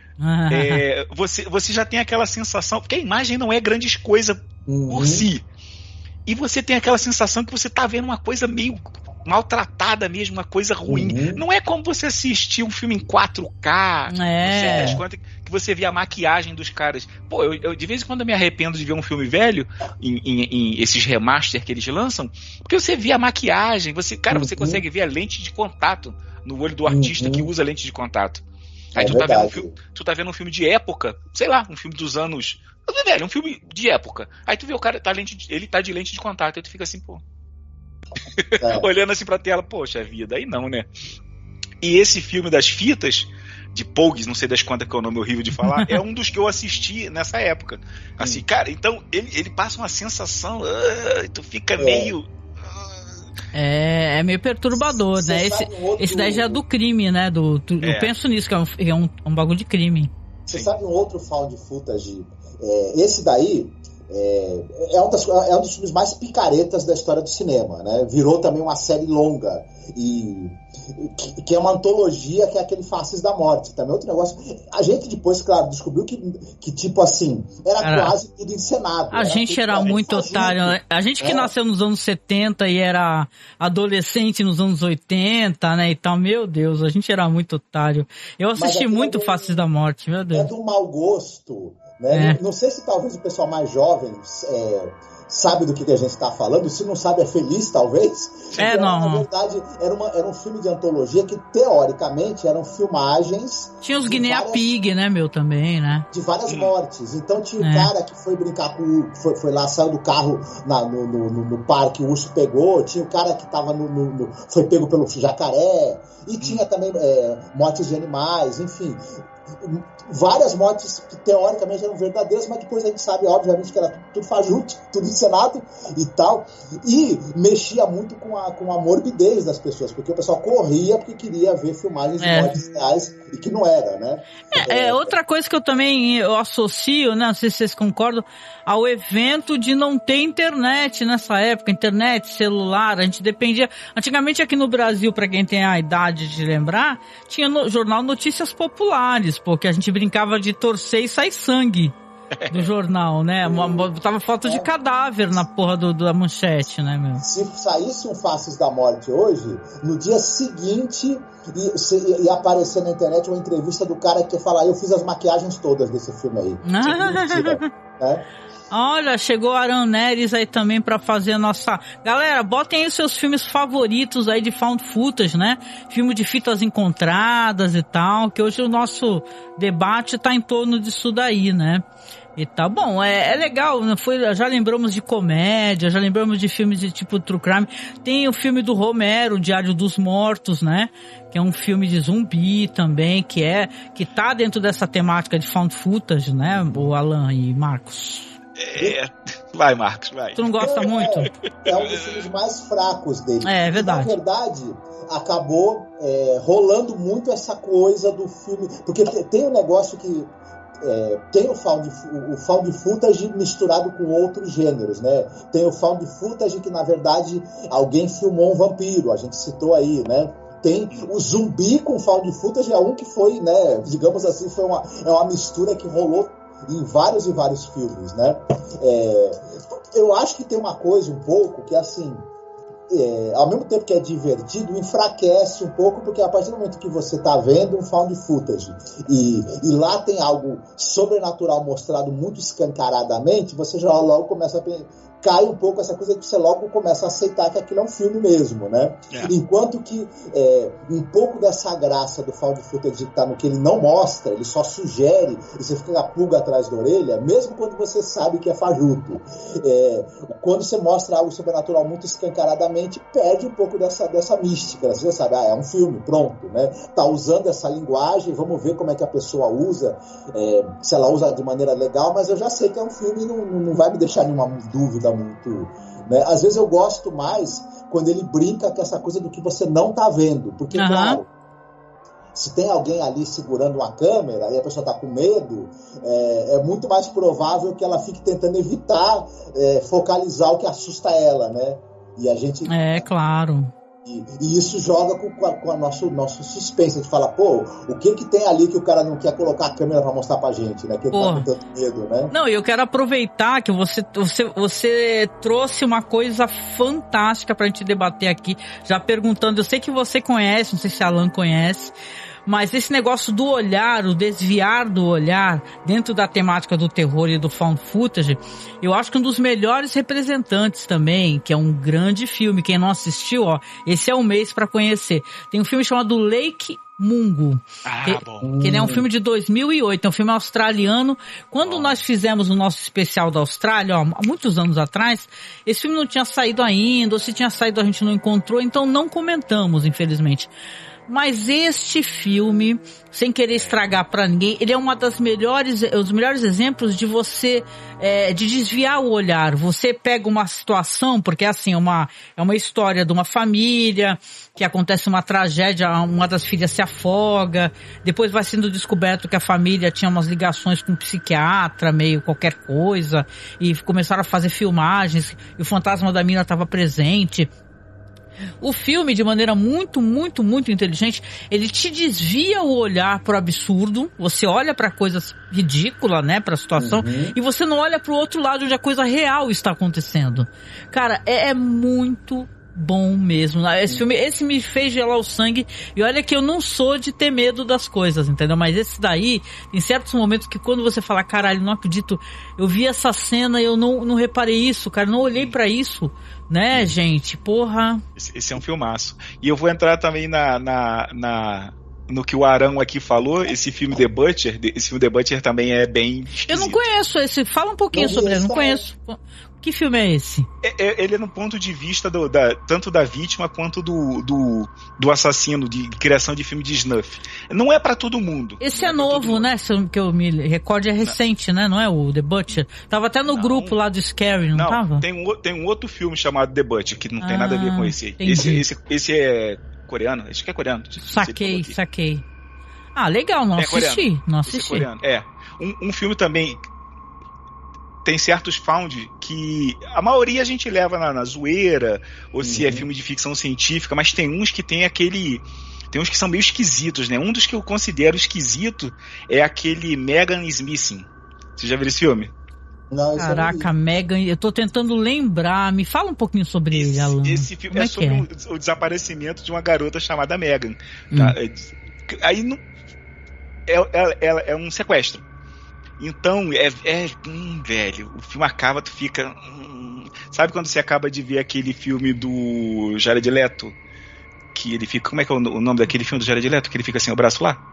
Você já tem aquela sensação, porque a imagem não é grandes coisas por si. E você tem aquela sensação que você tá vendo uma coisa meio maltratada mesmo, uma coisa ruim. Não é como você assistir um filme em 4K, que você vê a maquiagem dos caras. Pô, eu de vez em quando eu me arrependo de ver um filme velho, em esses remaster que eles lançam, porque você vê a maquiagem, você consegue ver a lente de contato no olho do artista que usa lente de contato. Aí tu tá vendo um filme de época, sei lá, um filme dos anos... Velho, um filme de época. Aí tu vê o cara, ele tá de lente de contato, aí tu fica assim, pô... olhando assim pra tela, poxa vida, aí não, né? E esse filme das fitas de Pogues, não sei das quantas que é o nome horrível de falar, é um dos que eu assisti nessa época. Assim, cara, então ele passa uma sensação, tu fica meio... É meio perturbador, né? Esse daí já é do crime, né? Eu penso nisso, que é um bagulho de crime. Você sabe um outro found footage? Esse daí é um dos filmes mais picaretas da história do cinema, né? Virou também uma série longa que é uma antologia, que é aquele Faces da Morte. Também é outro negócio. A gente depois, claro, descobriu que tipo assim, era quase tudo encenado. A gente era muito otário. A gente que nasceu nos anos 70 e era adolescente nos anos 80, né? E tal, meu Deus, a gente era muito otário. Eu assisti muito Faces da Morte, meu Deus. É do mau gosto, né? Não sei se talvez o pessoal mais jovem sabe do que a gente está falando. Se não sabe, é feliz, talvez. Não. Na verdade, era um filme de antologia que, teoricamente, eram filmagens... Tinha os Guinea Pig, né, meu, também, né? De várias mortes. Então, tinha o cara que foi brincar com... Foi lá, saiu do carro no parque, o urso pegou. Tinha o cara que tava foi pego pelo jacaré. E tinha também mortes de animais, enfim... Várias mortes que teoricamente eram verdadeiras, mas depois a gente sabe, obviamente, que era tudo fajuto, tudo encenado e tal, e mexia muito com a morbidez das pessoas, porque o pessoal corria porque queria ver filmagens de mortes reais, e que não era, né? Outra coisa que eu associo, né, não sei se vocês concordam, ao evento de não ter internet nessa época, internet, celular, a gente dependia, antigamente aqui no Brasil, pra quem tem a idade de lembrar, tinha no jornal Notícias Populares, porque a gente brincava de torcer e sair sangue do jornal, né? Botava foto de cadáver na porra da manchete, né, meu? Se saísse um Faces da Morte hoje, no dia seguinte ia aparecer na internet uma entrevista do cara que ia falar: eu fiz as maquiagens todas desse filme aí. Olha, chegou a Aran Neres aí também pra fazer a nossa... Galera, botem aí os seus filmes favoritos aí de found footage, né? Filme de fitas encontradas e tal, que hoje o nosso debate tá em torno disso daí, né? E tá bom, é legal, né? Já lembramos de comédia, já lembramos de filmes de tipo true crime. Tem o filme do Romero, Diário dos Mortos, né? Que é um filme de zumbi também, que tá dentro dessa temática de found footage, né? O Alan e Marcos. Vai, Marcos, vai. Tu não gosta muito? É um dos filmes mais fracos dele. É verdade. Na verdade, acabou rolando muito essa coisa do filme, porque tem um negócio que tem o found footage misturado com outros gêneros, né? Tem o found footage que, na verdade, alguém filmou um vampiro, a gente citou aí, né? Tem o zumbi com found footage, é um que foi, né? Digamos assim, é uma mistura que rolou em vários e vários filmes, né? Eu acho que tem uma coisa um pouco que, assim, ao mesmo tempo que é divertido, enfraquece um pouco, porque a partir do momento que você está vendo um found footage e lá tem algo sobrenatural mostrado muito escancaradamente, você já logo começa a cai um pouco essa coisa que você logo começa a aceitar que aquilo é um filme mesmo, né? Enquanto que um pouco dessa graça do found footage está no que ele não mostra, ele só sugere, e você fica com a pulga atrás da orelha, mesmo quando você sabe que é fajuto. Quando você mostra algo sobrenatural muito escancaradamente, perde um pouco dessa mística. Você já sabe, é um filme, pronto, né? Tá usando essa linguagem, vamos ver como é que a pessoa usa, se ela usa de maneira legal, mas eu já sei que é um filme e não vai me deixar nenhuma dúvida muito, né? Às vezes eu gosto mais quando ele brinca com essa coisa do que você não tá vendo, porque claro, se tem alguém ali segurando uma câmera e a pessoa tá com medo, é muito mais provável que ela fique tentando evitar focalizar o que assusta ela, né? E a gente... claro. E isso joga com a nosso suspense. A gente fala, o que tem ali que o cara não quer colocar a câmera pra mostrar pra gente, né? Que ele tá com tanto medo, né? Não, eu quero aproveitar que você trouxe uma coisa fantástica pra gente debater aqui, já perguntando, eu sei que você conhece, não sei se a Alan conhece, mas esse negócio do olhar, o desviar do olhar, dentro da temática do terror e do found footage, eu acho que um dos melhores representantes também, que é um grande filme, quem não assistiu, esse é o mês pra conhecer. Tem um filme chamado Lake Mungo, que ele é um filme de 2008, é um filme australiano. Quando nós fizemos o nosso especial da Austrália, há muitos anos atrás, esse filme não tinha saído ainda, ou se tinha saído a gente não encontrou, então não comentamos, infelizmente. Mas este filme, sem querer estragar pra ninguém, ele é os melhores exemplos de você, de desviar o olhar. Você pega uma situação, porque assim, é uma história de uma família, que acontece uma tragédia, uma das filhas se afoga, depois vai sendo descoberto que a família tinha umas ligações com um psiquiatra, meio qualquer coisa, e começaram a fazer filmagens, e o fantasma da mina estava presente. O filme, de maneira muito, muito, muito inteligente, ele te desvia o olhar pro absurdo, você olha pra coisas ridículas, né, pra situação, e você não olha pro outro lado onde a coisa real está acontecendo. Cara, é muito bom mesmo. Esse filme, me fez gelar o sangue, e olha que eu não sou de ter medo das coisas, entendeu? Mas esse daí, em certos momentos que quando você fala, caralho, não acredito, eu vi essa cena e eu não reparei isso, cara, não olhei pra isso, né, gente? Porra. Esse é um filmaço. E eu vou entrar também no que o Arão aqui falou, esse filme The Butcher também é bem esquisito. Eu não conheço esse, fala um pouquinho sobre ele, não conheço. Que filme é esse? Ele é no ponto de vista tanto da vítima quanto do assassino, de criação de filme de snuff. Não é pra todo mundo. Esse é novo, né? Que eu me recordo, é recente, né? Não é o The Butcher? Tava até no grupo lá do Scary, não tava? Tem um outro filme chamado The Butcher, que não tem nada a ver com esse. Esse é coreano? Acho que é coreano. Saquei. Ah, legal, não assisti. Não assisti. Um filme também... Tem certos found que a maioria a gente leva na zoeira, ou se é filme de ficção científica, mas tem uns que tem uns que são meio esquisitos, né? Um dos que eu considero esquisito é aquele Megan is Missing. Você já viu esse filme? Não, caraca, Megan, eu tô tentando lembrar. Me fala um pouquinho sobre ele, Alan. Esse filme é sobre o desaparecimento de uma garota chamada Megan. Tá? Aí não, é um sequestro. Então, velho, o filme acaba, tu fica... Sabe quando você acaba de ver aquele filme do Jared Leto? Que ele fica... Como é que é o nome daquele filme do Jared Leto? Que ele fica sem o braço lá?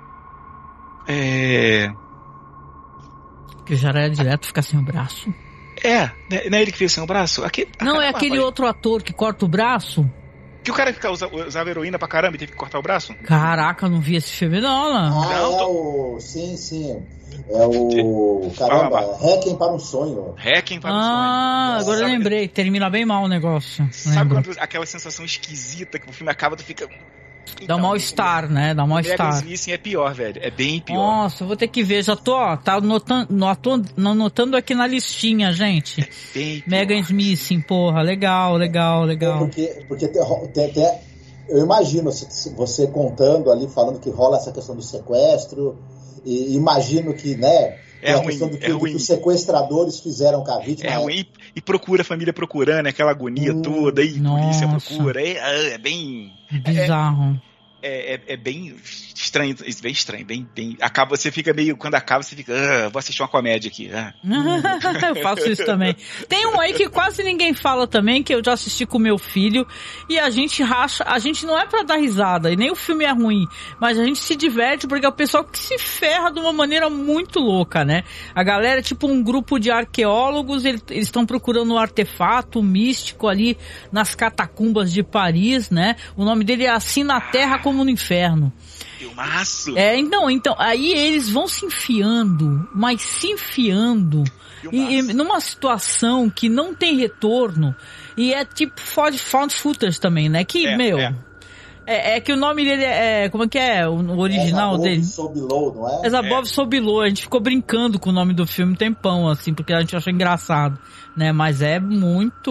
Que o Jared Leto fica sem o braço? Não é ele que fica sem o braço? Não, é aquele outro ator que corta o braço? Que o cara usava heroína pra caramba e teve que cortar o braço? Caraca, eu não vi esse filme não, Alan. Sim. É o... Caramba, Requiem para um Sonho. Requiem para um Sonho. Agora eu lembrei. Termina bem mal o negócio. Sabe quando aquela sensação esquisita que o filme acaba, tu fica... Dá um mal-estar, né? Dá um mal-estar. Megan Smith é pior, velho. É bem pior. Nossa, eu vou ter que ver. Já tô, ó, tá anotando aqui na listinha, gente. Bem pior. Megan Smith, porra, legal. Porque eu imagino você contando ali, falando que rola essa questão do sequestro, e imagino que, né, a questão do que os sequestradores fizeram com a vítima. É ruim, e procura a família procurando, aquela agonia toda, e polícia procura. É bem... Bizarro. É bem estranho, acaba, você fica meio, quando acaba você fica, vou assistir uma comédia aqui. Eu faço isso também. Tem um aí que quase ninguém fala também, que eu já assisti com meu filho, e a gente racha, a gente não é pra dar risada, e nem o filme é ruim, mas a gente se diverte porque é o pessoal que se ferra de uma maneira muito louca, né? A galera é tipo um grupo de arqueólogos, eles estão procurando um artefato místico ali nas catacumbas de Paris, né? O nome dele é Assim na Terra como no Inferno. Filmaço! Então, aí eles vão se enfiando, e numa situação que não tem retorno, e é tipo found footage também, né? Que, é que o nome dele como é que é o original dele? So Below, não é? Above So Below. A gente ficou brincando com o nome do filme um tempão, assim, porque a gente achou engraçado, né? Mas é muito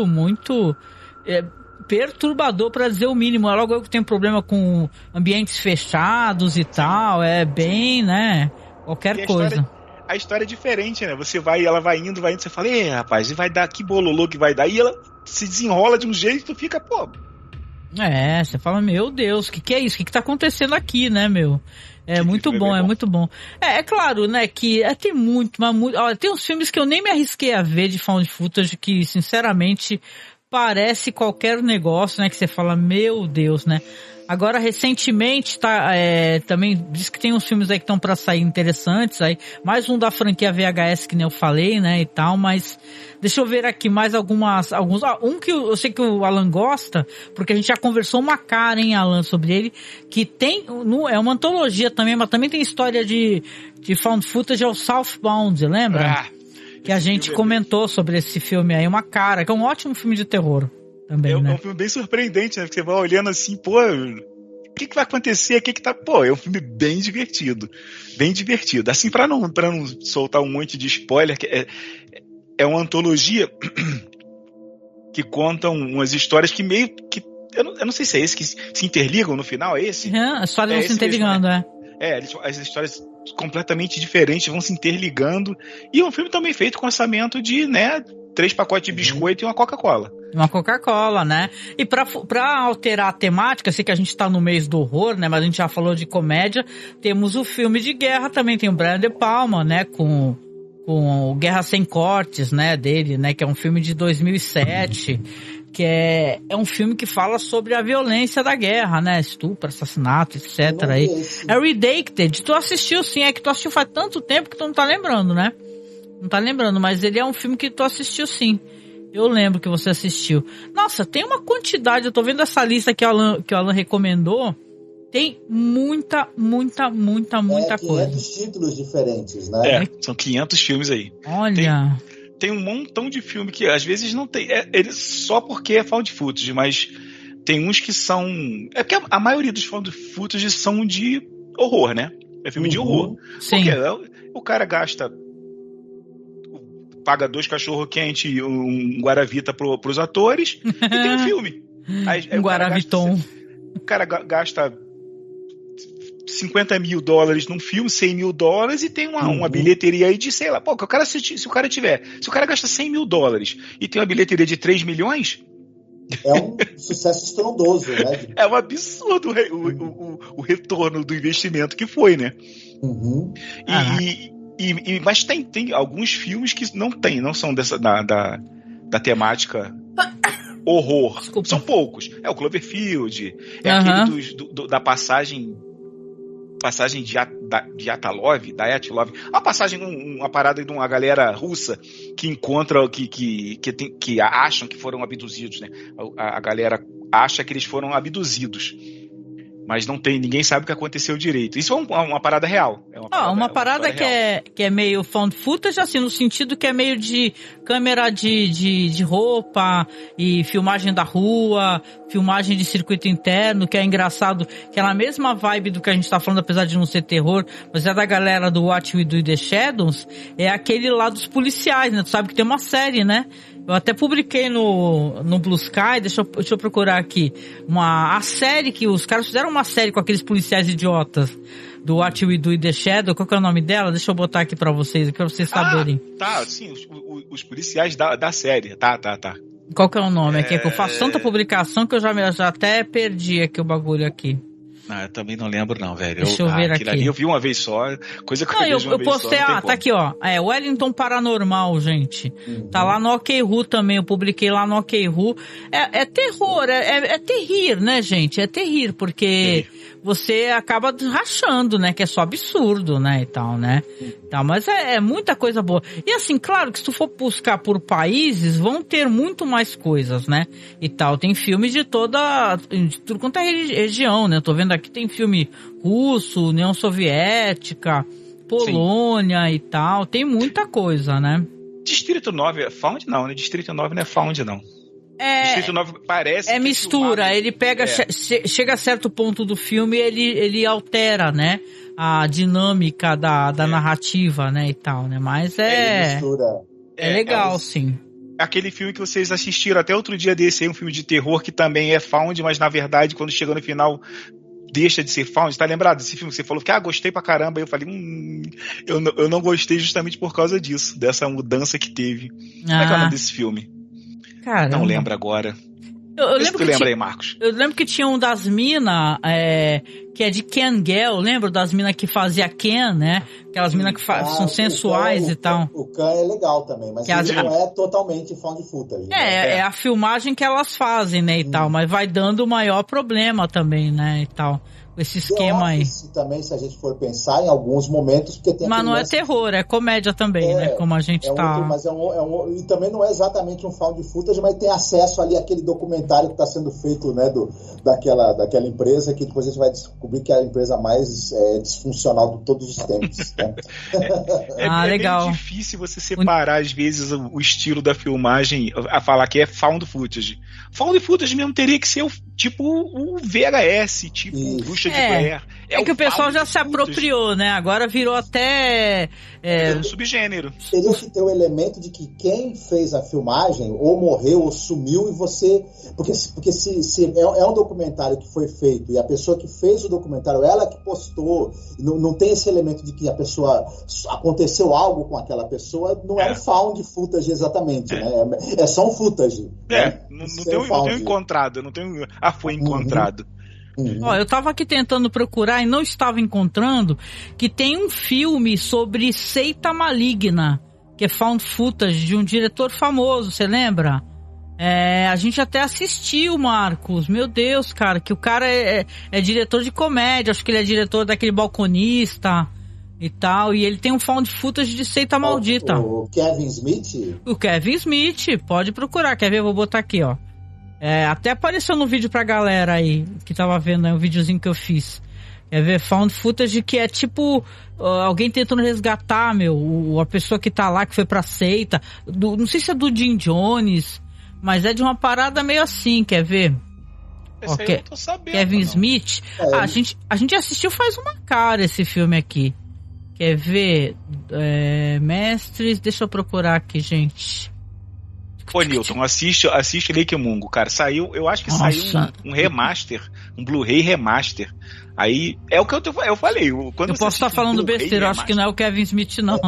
perturbador, pra dizer o mínimo. Logo eu que tenho problema com ambientes fechados e tal, é bem, né, qualquer coisa. A história é diferente, né? Ela vai indo, você fala, rapaz, vai dar, que bololô que vai dar, e ela se desenrola de um jeito, tu fica, pô... Você fala, meu Deus, que é isso? Que tá acontecendo aqui, né, meu? É muito bom, muito bom. É claro, né, que tem muito, mas muito... Olha, tem uns filmes que eu nem me arrisquei a ver de found footage que, sinceramente... Parece qualquer negócio, né? Que você fala, meu Deus, né? Agora, recentemente, também diz que tem uns filmes aí que estão pra sair interessantes, aí, mais um da franquia VHS, que nem eu falei, né, e tal, mas deixa eu ver aqui mais alguns, um que eu sei que o Alan gosta, porque a gente já conversou uma cara, hein, Alan, sobre ele, que é uma antologia também, mas também tem história de found footage, é o Southbound, lembra? Que a gente comentou sobre esse filme aí, uma cara, que é um ótimo filme de terror também, né? É um filme bem surpreendente, né? Porque você vai olhando assim, pô, o que vai acontecer? Pô, é um filme bem divertido. Bem divertido. Assim, pra não soltar um monte de spoiler, é uma antologia que contam umas histórias que meio que... Eu não sei se é esse que se interligam no final, é esse? As histórias vão se interligando, mesmo, né? As histórias completamente diferentes vão se interligando, e é um filme também feito com orçamento de, né, 3 pacotes de biscoito e uma Coca-Cola. Uma Coca-Cola, né? E pra alterar a temática, sei que a gente tá no mês do horror, né, mas a gente já falou de comédia, temos o filme de guerra também, tem o Brian De Palma, né, com o Guerra Sem Cortes, né, dele, né, que é um filme de 2007, que é um filme que fala sobre a violência da guerra, né? Estupro, assassinato, etc. Aí. É Redacted. Tu assistiu sim, é que tu assistiu faz tanto tempo que tu não tá lembrando, né? Não tá lembrando, mas ele é um filme que tu assistiu sim. Eu lembro que você assistiu. Nossa, tem uma quantidade, eu tô vendo essa lista que o Alan recomendou, tem muita coisa. 500 títulos diferentes, né? São 500 filmes aí. Olha... Tem um montão de filme que às vezes não tem. Ele só porque é found footage, mas tem uns que são. É porque a maioria dos found footage são de horror, né? É filme de horror. Sim. Porque o cara paga 2 cachorro-quente e um Guaravita pros atores e tem um filme. Um Guaraviton. O cara gasta $50 mil num filme, $100 mil, e tem uma bilheteria aí de, sei lá, pô, se o cara gasta $100 mil e tem uma bilheteria de 3 milhões... É um sucesso estrondoso, né? É um absurdo o retorno do investimento que foi, né? Mas tem alguns filmes que não são da temática horror. Desculpa. São poucos. É o Cloverfield, aquele da passagem de Atlov, da Atlov, uma parada de uma galera russa que encontra, que acham que foram abduzidos, né? A galera acha que eles foram abduzidos. mas ninguém sabe o que aconteceu direito. Isso é uma parada real. Uma parada que é meio found footage, assim, no sentido que é meio de câmera de roupa e filmagem da rua, filmagem de circuito interno, que é engraçado, que é na mesma vibe do que a gente tá falando, apesar de não ser terror, mas é da galera do What We Do in the Shadows, é aquele lá dos policiais, né? Tu sabe que tem uma série, né? Eu até publiquei no Blue Sky, deixa eu procurar aqui, a série que os caras fizeram uma série com aqueles policiais idiotas do What We Do in the Shadow. Qual que é o nome dela? Deixa eu botar aqui pra vocês saberem. Tá, sim, os policiais da série, tá. Qual que é o nome aqui? É que eu faço tanta publicação que eu já até perdi aqui o bagulho aqui. Eu também não lembro não, velho. Deixa eu ver aqui. Ali eu vi uma vez só, coisa que eu postei, tá aqui, ó. Wellington Paranormal, gente. Tá lá no OkRu também, eu publiquei lá no OkRu. É terror, é terrir, né, gente? É terrir, porque você acaba rachando, né, que é só absurdo, né, e tal, né? Mas é muita coisa boa. E assim, claro que se tu for buscar por países, vão ter muito mais coisas, né, e tal. Tem filmes de tudo quanto é região, né? Eu tô vendo aqui, tem filme russo, União Soviética, Polônia e tal. Tem muita coisa, né? Distrito 9 é found? Não, né? Distrito 9 não é found, não. Distrito 9 parece... É mistura, ele pega... Chega a certo ponto do filme, ele altera, né? A dinâmica da narrativa, né? E tal, né? Mas mistura. É legal, sim. Aquele filme que vocês assistiram até outro dia desse aí, um filme de terror que também é found, mas na verdade, quando chega no final... deixa de ser found, tá lembrado desse filme? Você falou que, gostei pra caramba, eu falei, eu não gostei justamente por causa disso, dessa mudança que teve. Como é que é o nome desse filme? Caramba. Não lembro agora. Eu lembro que tu lembra aí, Marcos? Eu lembro que tinha um das minas, que é de Ken Gale, lembra das minas que fazia Ken, né? Aquelas minas que são sensuais e tal. O Ken é legal também, mas ele não é totalmente found footage. É a filmagem que elas fazem, né, e tal, mas vai dando o maior problema também, né, e tal. Esse esquema aí. Também, se a gente for pensar em alguns momentos, porque tem. Mas não é terror, é comédia também, né? Como a gente tá. Mas e também não é exatamente um found footage, mas tem acesso ali àquele documentário que está sendo feito, né, daquela empresa, que depois a gente vai descobrir que é a empresa mais disfuncional de todos os tempos. Né? Legal. É difícil você separar, às vezes, o estilo da filmagem, a falar que é found footage. Found footage mesmo teria que ser o VHS, tipo Bruxa de Blair. É que o pessoal já se apropriou, né? Agora virou até... um subgênero. Teria que ter o elemento de que quem fez a filmagem ou morreu ou sumiu e você... Porque se é um documentário que foi feito e a pessoa que fez o documentário, ela que postou, não tem esse elemento de que a pessoa... Aconteceu algo com aquela pessoa, não é um found footage exatamente, né? É só um footage. Não tem encontrado, não tem... foi encontrado. Eu tava aqui tentando procurar e não estava encontrando, que tem um filme sobre seita maligna, que é found footage, de um diretor famoso, você lembra? A gente até assistiu, Marcos, meu Deus, cara, que o cara é diretor de comédia, acho que ele é diretor daquele Balconista e tal, e ele tem um found footage de seita maldita. O Kevin Smith? O Kevin Smith, pode procurar, quer ver? Eu vou botar aqui, ó. Até apareceu no vídeo pra galera aí, que tava vendo aí, um videozinho que eu fiz. Quer ver? Found footage, que é tipo alguém tentando resgatar, a pessoa que tá lá, que foi pra seita. Não sei se é do Jim Jones, mas é de uma parada meio assim, quer ver? Esse aí eu não tô sabendo, Kevin Smith. A gente assistiu faz uma cara esse filme aqui. Quer ver? Mestres, deixa eu procurar aqui, gente. Pô, Nilton, assiste Lake Mungo, cara. Eu acho que saiu um remaster, um Blu-ray remaster. Aí, é o que eu falei. Quando eu posso estar falando besteira, eu acho que não é o Kevin Smith, não.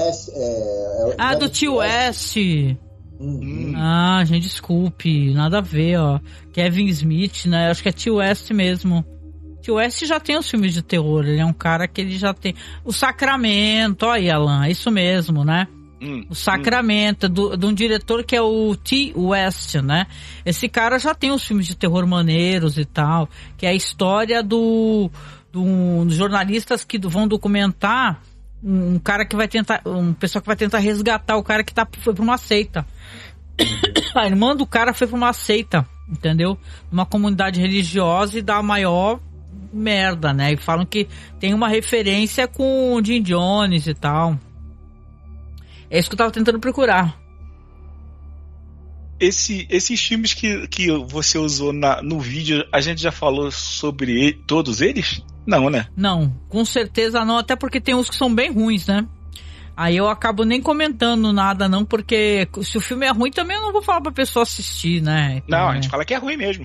Do Tio West. Gente, desculpe, nada a ver, ó. Kevin Smith, né? Eu acho que é Tio West mesmo. Tio West já tem os filmes de terror, ele é um cara que ele já tem... O Sacramento, ó aí, Alan, é isso mesmo, né? O Sacramento, de um diretor que é o T. West, né? Esse cara já tem os filmes de terror maneiros e tal, que é a história dos jornalistas que vão documentar um cara que vai tentar, um pessoal que vai tentar resgatar o cara que foi pra uma seita. A irmã do cara foi pra uma seita, entendeu? Uma comunidade religiosa e dá a maior merda, né? E falam que tem uma referência com o Jim Jones e tal. É isso que eu tava tentando procurar. Esses filmes que você usou no vídeo, a gente já falou sobre todos eles? Não, né? Não, com certeza não, até porque tem uns que são bem ruins, né? Aí eu acabo nem comentando nada não, porque se o filme é ruim também eu não vou falar pra pessoa assistir, né? Não, a gente fala que é ruim mesmo.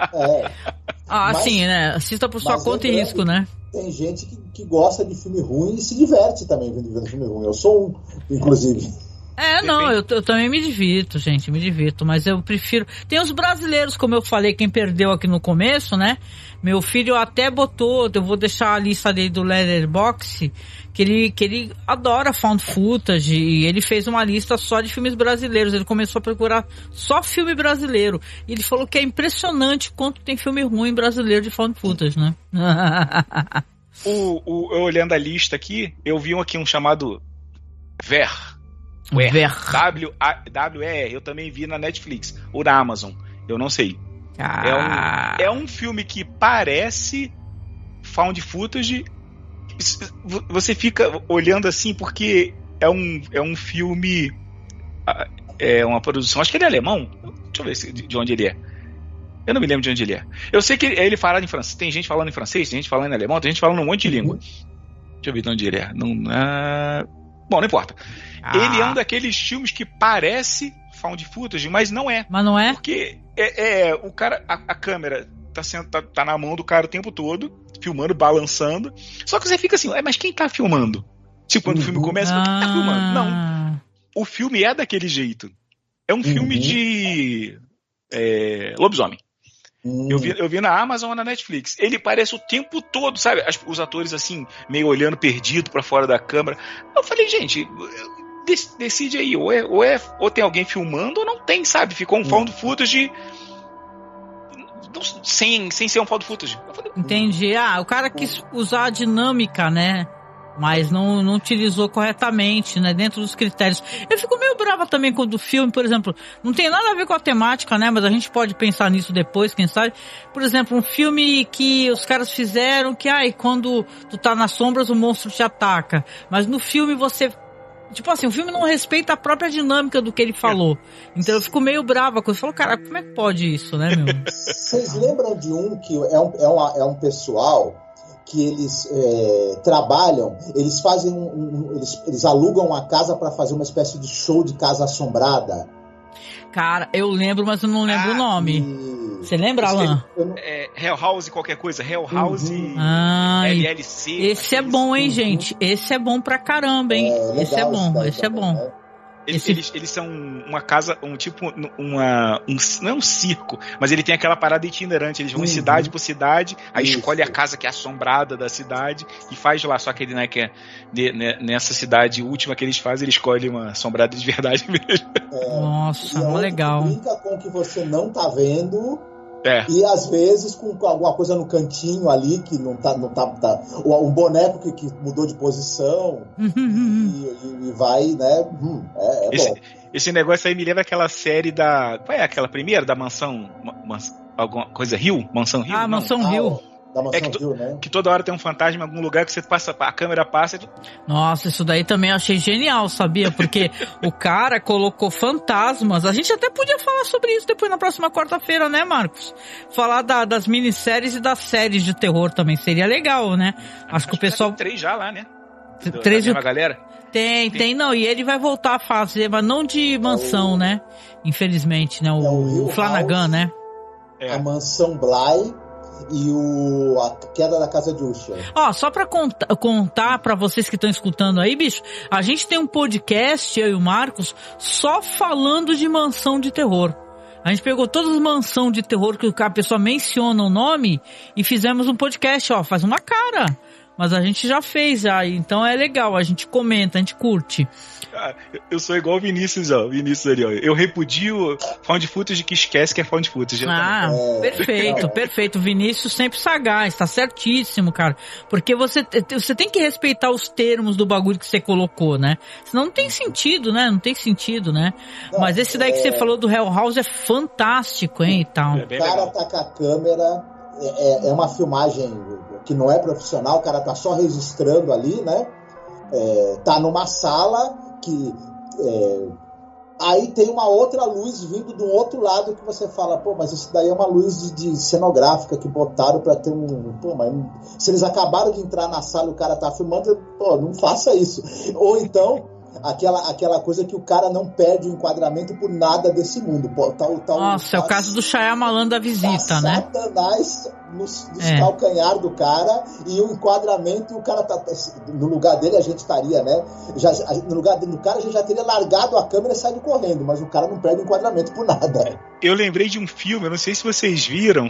Sim, né? Assista por sua conta e risco, né? Tem gente que gosta de filme ruim e se diverte também vendo filme ruim. Eu sou um, inclusive. Não, eu também me divirto, gente, mas eu prefiro... Tem os brasileiros, como eu falei, quem perdeu aqui no começo, né? Meu filho até botou, eu vou deixar a lista dele do Letterboxd, que ele adora found footage, e ele fez uma lista só de filmes brasileiros, ele começou a procurar só filme brasileiro, e ele falou que é impressionante quanto tem filme ruim brasileiro de found footage, né? Eu olhando a lista aqui, eu vi um chamado Ver. W-E-R. Eu também vi na Netflix ou na Amazon, eu não sei. É um filme que parece found footage. Você fica olhando assim porque é um filme, é uma produção, acho que ele é alemão. Deixa eu ver de onde ele é. Eu não me lembro de onde ele é. Eu sei que ele fala em francês. Tem gente falando em francês, tem gente falando em alemão, tem gente falando um monte de língua. Deixa eu ver de onde ele é. Bom, não importa. Ele é um daqueles filmes que parece found footage, mas não é. Mas não é? Porque o cara, a câmera tá na mão do cara o tempo todo, filmando, balançando. Só que você fica assim, mas quem tá filmando? Tipo, quando o filme começa, quem tá filmando? Não. O filme é daquele jeito. É um filme de lobisomem. Eu vi na Amazon ou na Netflix. Ele parece o tempo todo, sabe? Os atores assim, meio olhando perdido pra fora da câmera. Eu falei, gente, decide aí, ou tem alguém filmando ou não tem, sabe? Ficou um found footage sem ser um found footage. Falei, entendi. O cara quis usar a dinâmica, né? Mas não utilizou corretamente, né? Dentro dos critérios. Eu fico meio brava também quando o filme, por exemplo, não tem nada a ver com a temática, né? Mas a gente pode pensar nisso depois, quem sabe. Por exemplo, um filme que os caras fizeram que, quando tu tá nas sombras o monstro te ataca. Mas no filme você... Tipo assim, o filme não respeita a própria dinâmica do que ele falou. Então eu fico meio brava com isso. Eu falo, cara, como é que pode isso, né, meu? Vocês lembram de um que é um pessoal... que eles trabalham, eles fazem eles alugam uma casa para fazer uma espécie de show de casa assombrada. Cara, eu lembro, mas eu não lembro o nome. Você lembra, Alan? Hell House qualquer coisa, Hell House LLC. Esse é bom, hein, gente? Esse é bom pra caramba, hein? Esse é bom. Né? Eles são uma casa, não é um circo, mas ele tem aquela parada itinerante, eles vão de cidade por cidade, aí escolhe a casa que é assombrada da cidade e faz lá, só que ele, né, que nessa cidade última que eles fazem, ele escolhe uma assombrada de verdade mesmo. Nossa, legal. Brinca com o que você não tá vendo. E às vezes com alguma coisa no cantinho ali que não tá um boneco que mudou de posição e vai, né? Bom. Esse negócio aí me lembra aquela série qual é aquela primeira da mansão? Alguma coisa Rio? Mansão Rio? Mansão Rio. Da mansão Rio, né? Que toda hora tem um fantasma em algum lugar que você passa, a câmera passa. Nossa, isso daí também eu achei genial, sabia? Porque o cara colocou fantasmas. A gente até podia falar sobre isso depois na próxima quarta-feira, né, Marcos? Falar das minisséries e das séries de terror também seria legal, né? Acho que o pessoal... Tem 3 já lá, né? 3 da galera? Tem, não. E ele vai voltar a fazer, mas não de mansão, né? Infelizmente, né? O Flanagan, House, né? A mansão Bly e a queda da casa de Usher. Só pra contar pra vocês que estão escutando aí, bicho, a gente tem um podcast, eu e o Marcos, só falando de mansão de terror. A gente pegou todas as mansões de terror que a pessoa menciona o nome e fizemos um podcast, faz uma cara. Mas a gente já fez, então é legal, a gente comenta, a gente curte. Eu sou igual o Vinícius ali, ó. Eu repudio found footage que esquece que é found footage. Perfeito. Vinícius sempre sagaz, tá certíssimo, cara. Porque você tem que respeitar os termos do bagulho que você colocou, né? Senão não tem sentido, né? Mas esse daí que você falou do Hell House é fantástico, hein, e tal. O cara tá com a câmera é uma filmagem que não é profissional, o cara tá só registrando ali, né? Tá numa sala que... aí tem uma outra luz vindo do outro lado que você fala, pô, mas isso daí é uma luz de cenográfica que botaram pra ter Pô, mas se eles acabaram de entrar na sala e o cara tá filmando, pô, não faça isso. Ou então, aquela coisa que o cara não perde o enquadramento por nada desse mundo. Pô, Nossa, é o caso do Shyamalan da Visita, né? Satanás nos calcanhar do cara e o enquadramento, o cara tá no lugar dele, a gente estaria, né? No lugar do cara, a gente já teria largado a câmera e saído correndo, mas o cara não perde o enquadramento por nada. Eu lembrei de um filme, eu não sei se vocês viram,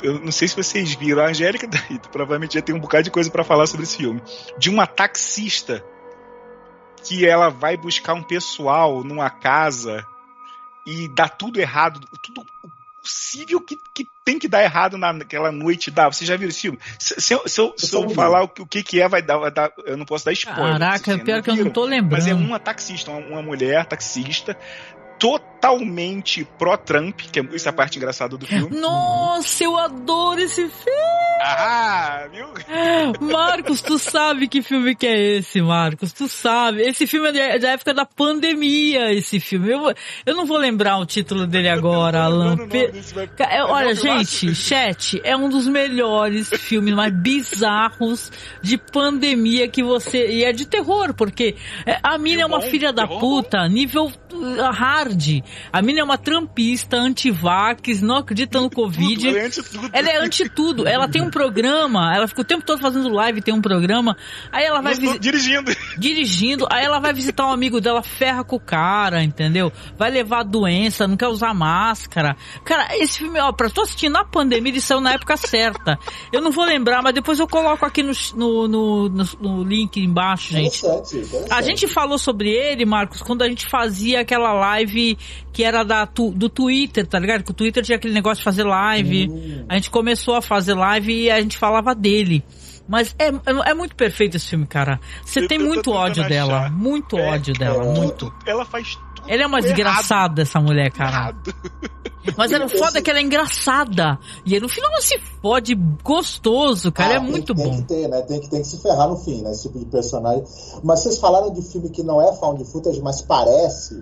a Angélica provavelmente já tem um bocado de coisa pra falar sobre esse filme, de uma taxista que ela vai buscar um pessoal numa casa e dá tudo errado, tudo possível que tem que dar errado naquela noite. Você já viu esse filme? Se eu falar o que é, vai dar, eu não posso dar spoiler. Caraca, é pior que eu não tô lembrando. Mas é uma taxista, uma mulher taxista, totalmente pró-Trump, que é essa parte engraçada do filme. Nossa, eu adoro esse filme! Viu? Marcos, tu sabe que filme que é esse, Marcos? Tu sabe. Esse filme é da época da pandemia, esse filme. Eu não vou lembrar o título dele agora, Alan. Olha, gente, chat, é um dos melhores filmes mais bizarros de pandemia que você... E é de terror, porque a mina é uma filha da puta, nível hard. A mina é uma trampista, anti-vax, não acredita no Covid. Ela é anti-tudo. Ela tem um programa, ela fica o tempo todo fazendo live, tem um programa, aí ela vai dirigindo, aí ela vai visitar um amigo dela, ferra com o cara, entendeu? Vai levar doença, não quer usar máscara. Cara, esse filme, pra tu assistir na pandemia, ele saiu na época certa. Eu não vou lembrar, mas depois eu coloco aqui no link embaixo, gente. Interessante. A gente falou sobre ele, Marcos, quando a gente fazia aquela live que era do Twitter, tá ligado? Que o Twitter tinha aquele negócio de fazer live. A gente começou a fazer live e a gente falava dele. Mas é muito perfeito esse filme, cara. Você tem muito ódio dela. Muito ódio dela. Muito. Ela faz tudo. Ela é uma desgraçada, essa mulher, cara. Mas o foda é que ela é engraçada. E aí no final ela se fode gostoso, cara. É muito bom. Tem que ter, né? Tem que se ferrar no fim, né? Esse tipo de personagem. Mas vocês falaram de filme que não é found footage, mas parece.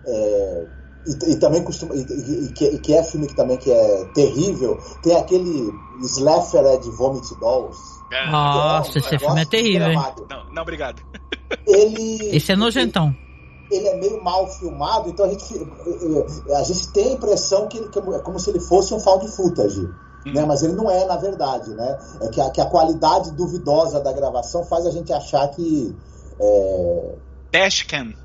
E também costuma. E que é filme que também que é terrível. Tem aquele Slasher de Vomit Dolls. Nossa, esse filme é terrível, hein? Não, obrigado. Esse é nojentão. Ele é meio mal filmado, então a gente tem a impressão que é como se ele fosse um found footage, né? Mas ele não é, na verdade, né? É que a qualidade duvidosa da gravação faz a gente achar que... Dashcam.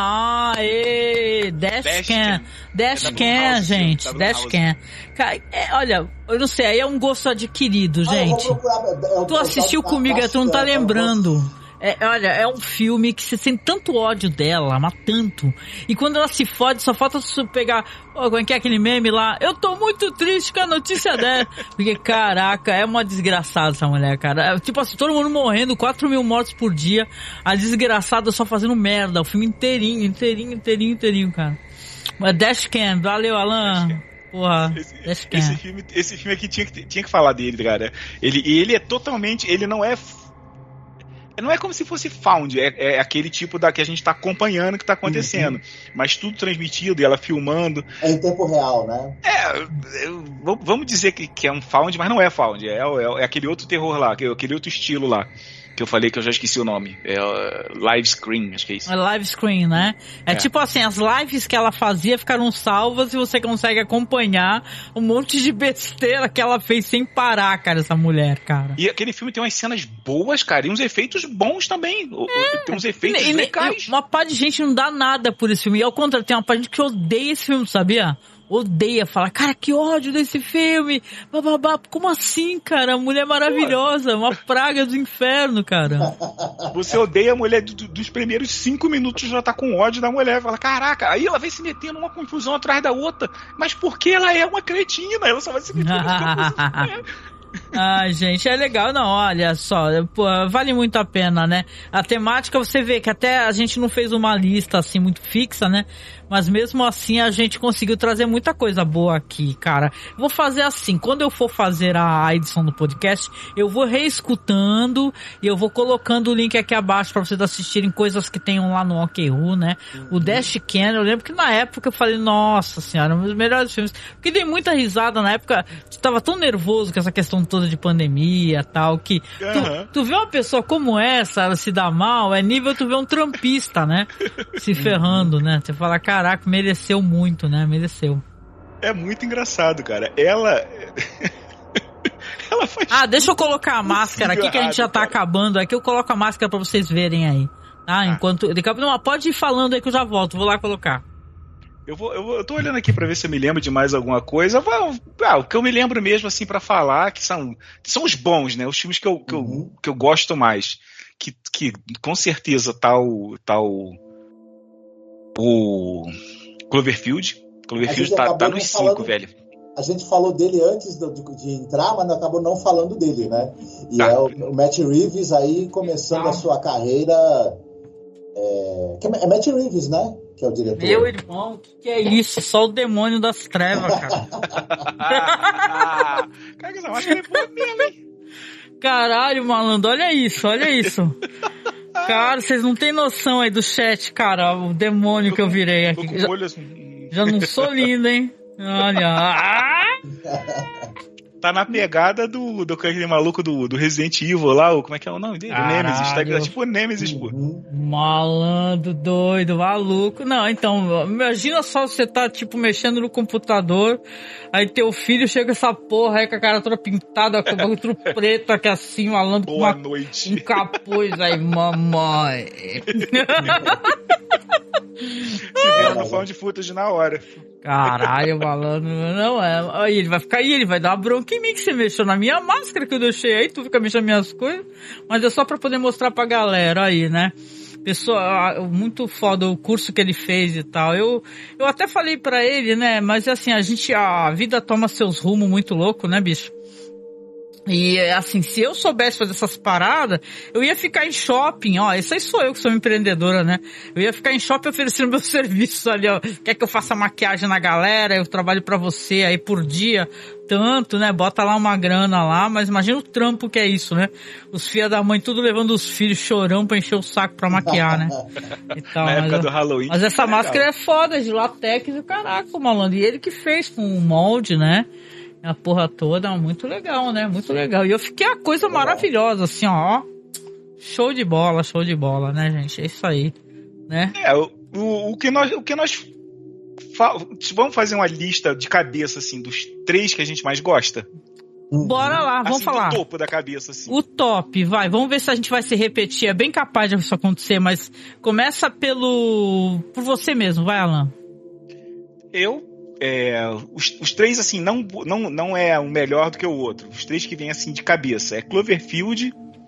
Dashcam, gente. Dashcam. Olha, eu não sei, aí é um gosto adquirido, gente. Tu assistiu comigo, tu não tá lembrando. Olha, é um filme que você sente tanto ódio dela, mas tanto. E quando ela se fode, só falta você pegar... como é que é aquele meme lá? Eu tô muito triste com a notícia dela. Porque, caraca, é uma desgraçada essa mulher, cara. Tipo assim, todo mundo morrendo, 4 mil mortos por dia. A desgraçada só fazendo merda. O filme inteirinho, cara. Mas Dashcam, valeu, Alan. Porra, esse filme aqui tinha que falar dele, cara. Ele é totalmente... Ele não é como se fosse found, é aquele tipo que a gente tá acompanhando o que tá acontecendo, mas tudo transmitido e ela filmando. É em tempo real, né? Vamos dizer que é um found, mas não é found, é aquele outro terror lá, aquele outro estilo lá, que eu falei que eu já esqueci o nome, live screen, acho que é isso. É live screen, né? Tipo assim, as lives que ela fazia ficaram salvas e você consegue acompanhar um monte de besteira que ela fez sem parar, cara, essa mulher, cara. E aquele filme tem umas cenas boas, cara, e uns efeitos bons também. Tem uns efeitos legais. Uma pá de gente não dá nada por esse filme. E ao contrário, tem uma pá de gente que odeia esse filme, sabia? Odeia, fala, cara, que ódio desse filme, bababá, como assim, cara, a mulher maravilhosa, uma praga do inferno, cara. Você odeia a mulher dos primeiros 5 minutos, já tá com ódio da mulher, fala, caraca, aí ela vai se metendo numa confusão atrás da outra, mas por que ela é uma cretina, ela só vai se meter nessa confusão. Ah, gente, é legal. Não, olha só, pô, vale muito a pena, né? A temática, você vê que até a gente não fez uma lista assim muito fixa, né? Mas mesmo assim a gente conseguiu trazer muita coisa boa aqui, cara. Vou fazer assim, quando eu for fazer a edição do podcast, eu vou reescutando e eu vou colocando o link aqui abaixo pra vocês assistirem coisas que tenham lá no OKU, né? O Dashcam, eu lembro que na época eu falei, nossa senhora, um dos melhores filmes. Porque dei muita risada na época, tu tava tão nervoso com essa questão toda de pandemia e tal, que tu vê uma pessoa como essa, ela se dá mal, é nível tu vê um trampista, né? Se ferrando, né? Você fala, caraca, mereceu muito, né? Mereceu. É muito engraçado, cara. Ela faz. Ah, deixa eu colocar a máscara aqui que a gente já tá acabando. Aqui eu coloco a máscara pra vocês verem aí. Tá? Enquanto. Não, pode ir falando aí que eu já volto. Vou lá colocar. Eu tô olhando aqui pra ver se eu me lembro de mais alguma coisa. O que eu me lembro mesmo, assim, pra falar, que são os bons, né? Os filmes que eu gosto mais. Que com certeza tá o Cloverfield. Cloverfield tá nos 5, velho. A gente falou dele antes de entrar, mas acabou não falando dele, né? E é o Matt Reeves aí começando a sua carreira. É Matt Reeves, né? Que é o diretor. Meu irmão, que é isso? Só o demônio das trevas, cara. Cara, essa máscara é boa mesmo, hein? Caralho, malandro, olha isso, olha isso. Cara, vocês não tem noção aí do chat, cara, o demônio que eu virei aqui. Já não sou lindo, hein? Olha. Tá na pegada do aquele maluco do Resident Evil lá, como é que é o nome dele? O Nemesis, tá tipo o Nemesis, pô. Malandro, doido, maluco. Não, então, imagina só você tá, tipo, mexendo no computador, aí teu filho chega essa porra aí com a cara toda pintada, com o bagulho tudo preto aqui assim, malandro. Boa noite. Um capuz aí, mamãe. Tiveram no Found Footage na hora. Caralho, malandro, não é. Aí ele vai ficar aí, ele vai dar uma bronca em mim que você mexeu na minha máscara que eu deixei aí, tu fica mexendo minhas coisas, mas é só pra poder mostrar pra galera aí, né? Pessoa, muito foda o curso que ele fez e tal. Eu até falei pra ele, né? Mas assim, a vida toma seus rumos muito louco, né, bicho? E assim, se eu soubesse fazer essas paradas, eu ia ficar em shopping, ó, essa aí sou eu que sou empreendedora, né? Eu ia ficar em shopping oferecendo meus serviços ali, ó. Quer que eu faça maquiagem na galera, eu trabalho pra você aí por dia, tanto, né? Bota lá uma grana lá, mas imagina o trampo que é isso, né? Os filhos da mãe tudo levando os filhos chorão pra encher o saco pra maquiar, né? E tal, na época do Halloween. Mas essa máscara é foda, de latex e caraca, malandro. E ele que fez com o molde, né? A porra toda, muito legal, né? Muito legal. E eu fiquei a coisa maravilhosa, assim, ó. Show de bola, né, gente? É isso aí, né? O que nós vamos fazer uma lista de cabeça, assim, dos 3 que a gente mais gosta? Bora lá, vamos assim, falar. O topo da cabeça, assim. O top, vai. Vamos ver se a gente vai se repetir. É bem capaz de isso acontecer, mas começa por você mesmo. Vai, Alan. Os 3, assim, não é um melhor do que o outro. Os 3 que vêm, assim, de cabeça. É Cloverfield,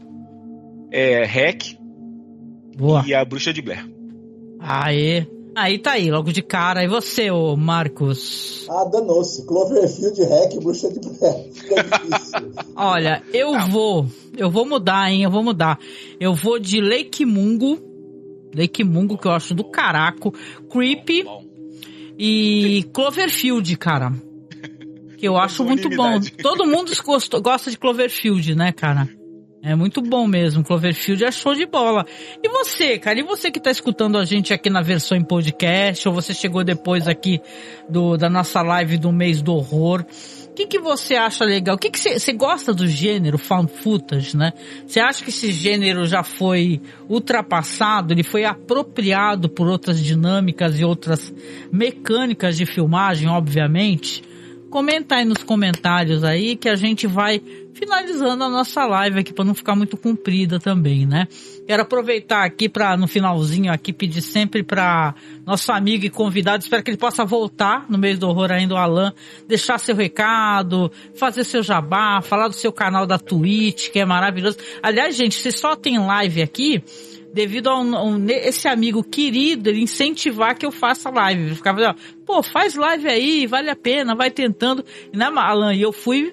Hack e a Bruxa de Blair. Aê. Aí tá aí, logo de cara. E você, ô Marcos? Danou-se. Cloverfield, Hack e Bruxa de Blair. Fica difícil. Olha, eu vou mudar, hein? Eu vou de Lake Mungo, que eu acho do caraco. Creepy. E Cloverfield, cara. Que eu acho muito bom. Todo mundo gosta de Cloverfield, né, cara? É muito bom mesmo. Cloverfield é show de bola. E você, cara? E você que tá escutando a gente aqui na versão em podcast, ou você chegou depois aqui da nossa live do mês do horror? O que você acha legal? O que você gosta do gênero found footage, né? Você acha que esse gênero já foi ultrapassado? Ele foi apropriado por outras dinâmicas e outras mecânicas de filmagem, obviamente? Comenta aí nos comentários aí que a gente vai finalizando a nossa live aqui para não ficar muito comprida também, né? Quero aproveitar aqui para no finalzinho aqui pedir sempre para nosso amigo e convidado, espero que ele possa voltar no mês do horror ainda, o Alan, deixar seu recado, fazer seu jabá, falar do seu canal da Twitch, que é maravilhoso. Aliás, gente, você só tem live aqui devido a esse amigo querido, ele incentivar que eu faça live. Ficava, pô, faz live aí, vale a pena, vai tentando. E, né, Alan, e eu fui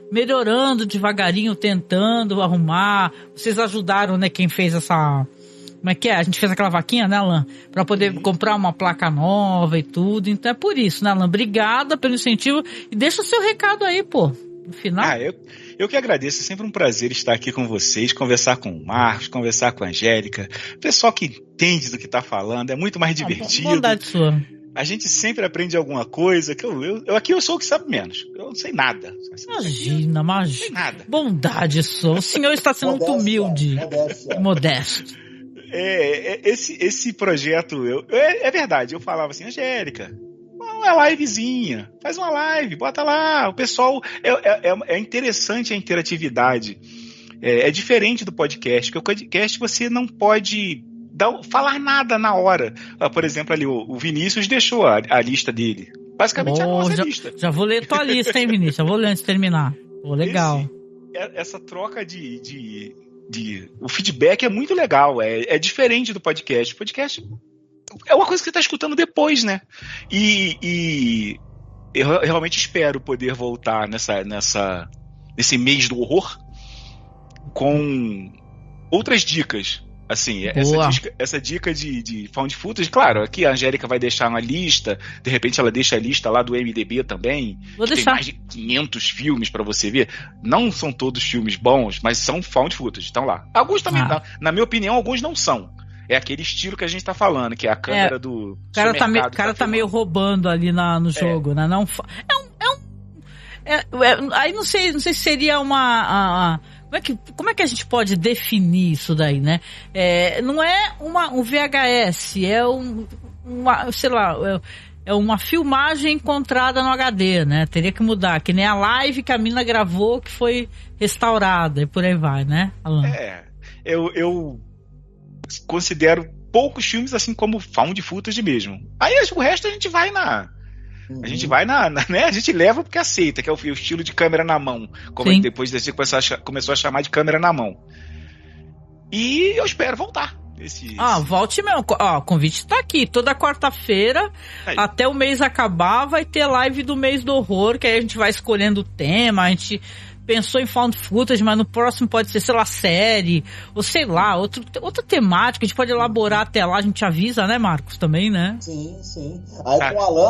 melhorando devagarinho, tentando arrumar. Vocês ajudaram, né, quem fez essa... Como é que é? A gente fez aquela vaquinha, né, Alan? Pra poder comprar uma placa nova e tudo. Então é por isso, né, Alan? Obrigada pelo incentivo. E deixa o seu recado aí, pô, no final. Eu que agradeço. É sempre um prazer estar aqui com vocês, conversar com o Marcos, conversar com a Angélica. Pessoal que entende do que tá falando, é muito mais divertido. Bondade sua. A gente sempre aprende alguma coisa, que aqui eu sou o que sabe menos. Eu não sei nada. Imagina. Não sei nada. Bondade sua. O senhor está sendo muito humilde. Modesto. Esse projeto, é verdade, eu falava assim, Angélica, uma livezinha, faz uma live, bota lá, o pessoal, é interessante a interatividade, é diferente do podcast, porque o podcast você não pode falar nada na hora. Por exemplo, ali o Vinícius deixou a lista dele. Basicamente a nossa lista. Já vou ler tua lista, hein, Vinícius? Já vou ler antes de terminar. Legal. Essa troca o feedback é muito legal. É diferente do podcast. O podcast é uma coisa que você está escutando depois, né? E eu realmente espero poder voltar nesse mês do horror com outras dicas. Assim, essa dica de found footage, claro, aqui a Angélica vai deixar uma lista, de repente ela deixa a lista lá do MDB também, tem mais de 500 filmes pra você ver. Não são todos filmes bons, mas são found footage, estão lá. Alguns também, na minha opinião, alguns não são. É aquele estilo que a gente tá falando, que é a câmera do... O cara tá meio roubando ali no jogo, né? Não, aí não sei se seria uma... Como é que a gente pode definir isso daí, né? Não é um VHS, é uma filmagem encontrada no HD, né? Teria que mudar, que nem a live que a mina gravou que foi restaurada e por aí vai, né, Alan? Eu considero poucos filmes assim como found footage mesmo. Aí o resto a gente vai A gente vai né? A gente leva porque aceita, que é o estilo de câmera na mão. Como depois a gente começou a chamar de câmera na mão. E eu espero voltar. Volte mesmo. O convite tá aqui. Toda quarta-feira, até o mês acabar, vai ter live do mês do horror, que aí a gente vai escolhendo o tema, a gente pensou em found footage, mas no próximo pode ser, sei lá, série, ou sei lá, outra temática, a gente pode elaborar até lá, a gente avisa, né, Marcos, também, né? Sim. Aí com o Alan,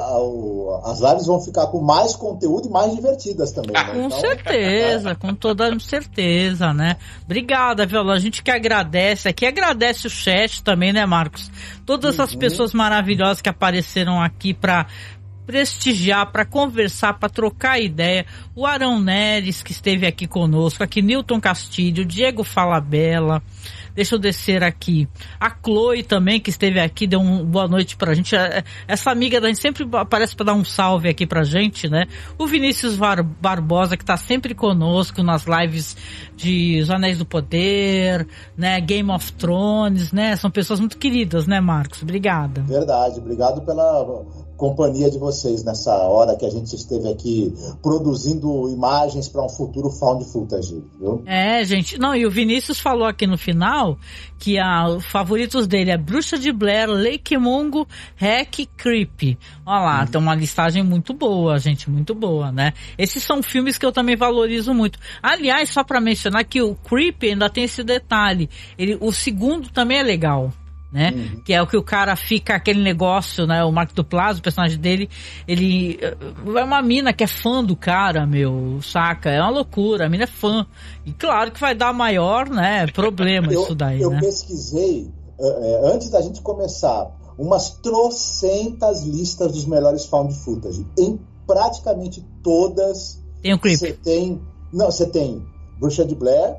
as lives vão ficar com mais conteúdo e mais divertidas também, né? Com certeza, com toda certeza, né? Obrigada, Viola, a gente que agradece, aqui agradece o chat também, né, Marcos? Todas essas pessoas maravilhosas que apareceram aqui pra prestigiar, para conversar, para trocar ideia. O Arão Neres, que esteve aqui conosco, aqui Newton Castilho, Diego Falabella, deixa eu descer aqui, a Chloe também, que esteve aqui, deu uma boa noite pra gente, essa amiga da gente sempre aparece para dar um salve aqui pra gente, né? O Vinícius Barbosa, que tá sempre conosco nas lives de Os Anéis do Poder, né? Game of Thrones, né? São pessoas muito queridas, né, Marcos? Obrigada. Verdade, obrigado pela companhia de vocês nessa hora que a gente esteve aqui produzindo imagens para um futuro found footage, viu? Gente, e o Vinícius falou aqui no final que os favoritos dele é Bruxa de Blair, Lake Mungo, Hack, Creep. Olha lá, tem uma listagem muito boa, gente, muito boa, né? Esses são filmes que eu também valorizo muito. Aliás, só para mencionar que o Creep ainda tem esse detalhe, o segundo também é legal, né? Que é o que o cara fica, aquele negócio, né? O Mark Duplass, o personagem dele, ele é uma mina que é fã do cara, saca? É uma loucura, a mina é fã. E claro que vai dar maior, né? Problema isso daí, eu né? pesquisei, antes da gente começar, umas trocentas listas dos melhores found footage. Em praticamente todas... Tem o Creep. Você tem Bruxa de Blair,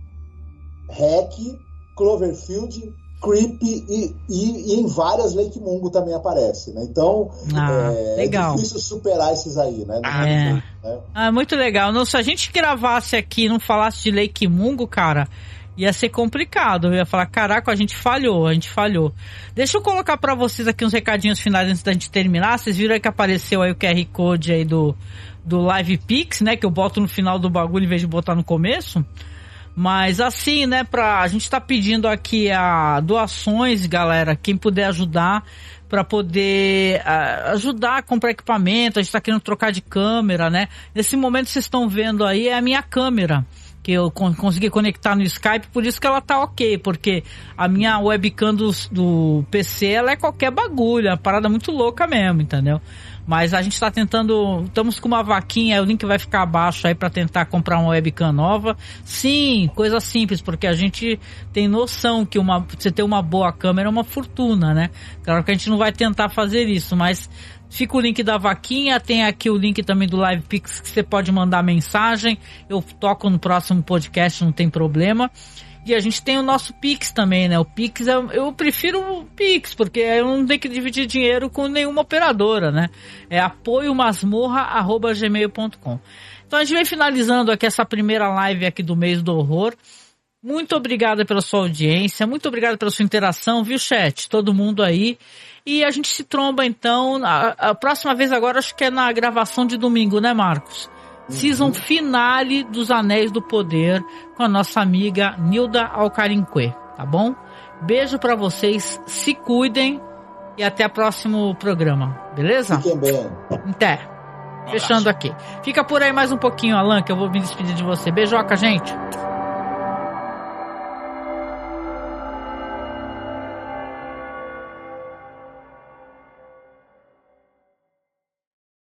Hack, Cloverfield, Creep e em várias Lake Mungo também aparece, né? Então legal. É difícil superar esses aí, né? Muito legal. Se a gente gravasse aqui e não falasse de Lake Mungo, cara, ia ser complicado. Eu ia falar, caraca, a gente falhou. Deixa eu colocar pra vocês aqui uns recadinhos finais antes da gente terminar. Vocês viram aí que apareceu aí o QR Code aí do Live Pix, né? Que eu boto no final do bagulho em vez de botar no começo. Mas assim, né, a gente tá pedindo aqui doações, galera, quem puder ajudar, para poder ajudar a comprar equipamento. A gente tá querendo trocar de câmera, né? Nesse momento vocês estão vendo aí é a minha câmera, que eu consegui conectar no Skype, por isso que ela tá ok, porque a minha webcam do PC, ela é qualquer bagulho, é uma parada muito louca mesmo, entendeu? Mas a gente tá estamos com uma vaquinha, o link vai ficar abaixo aí para tentar comprar uma webcam nova. Sim, coisa simples, porque a gente tem noção que você ter uma boa câmera é uma fortuna, né? Claro que a gente não vai tentar fazer isso, mas fica o link da vaquinha, tem aqui o link também do Live Pix, que você pode mandar mensagem, eu toco no próximo podcast, não tem problema. E a gente tem o nosso Pix também, né? O Pix, eu prefiro o Pix, porque eu não tenho que dividir dinheiro com nenhuma operadora, né? É apoiomasmorra@gmail.com. Então a gente vem finalizando aqui essa primeira live aqui do mês do horror. Muito obrigada pela sua audiência, muito obrigado pela sua interação, viu, chat? Todo mundo aí. E a gente se tromba, então, a próxima vez agora, acho que é na gravação de domingo, né, Marcos? Season finale dos Anéis do Poder com a nossa amiga Nilda Alcarinque, tá bom? Beijo pra vocês, se cuidem e até o próximo programa, beleza? Fiquem bem. Até. Fechando aqui. Fica por aí mais um pouquinho, Alan, que eu vou me despedir de você. Beijoca, gente.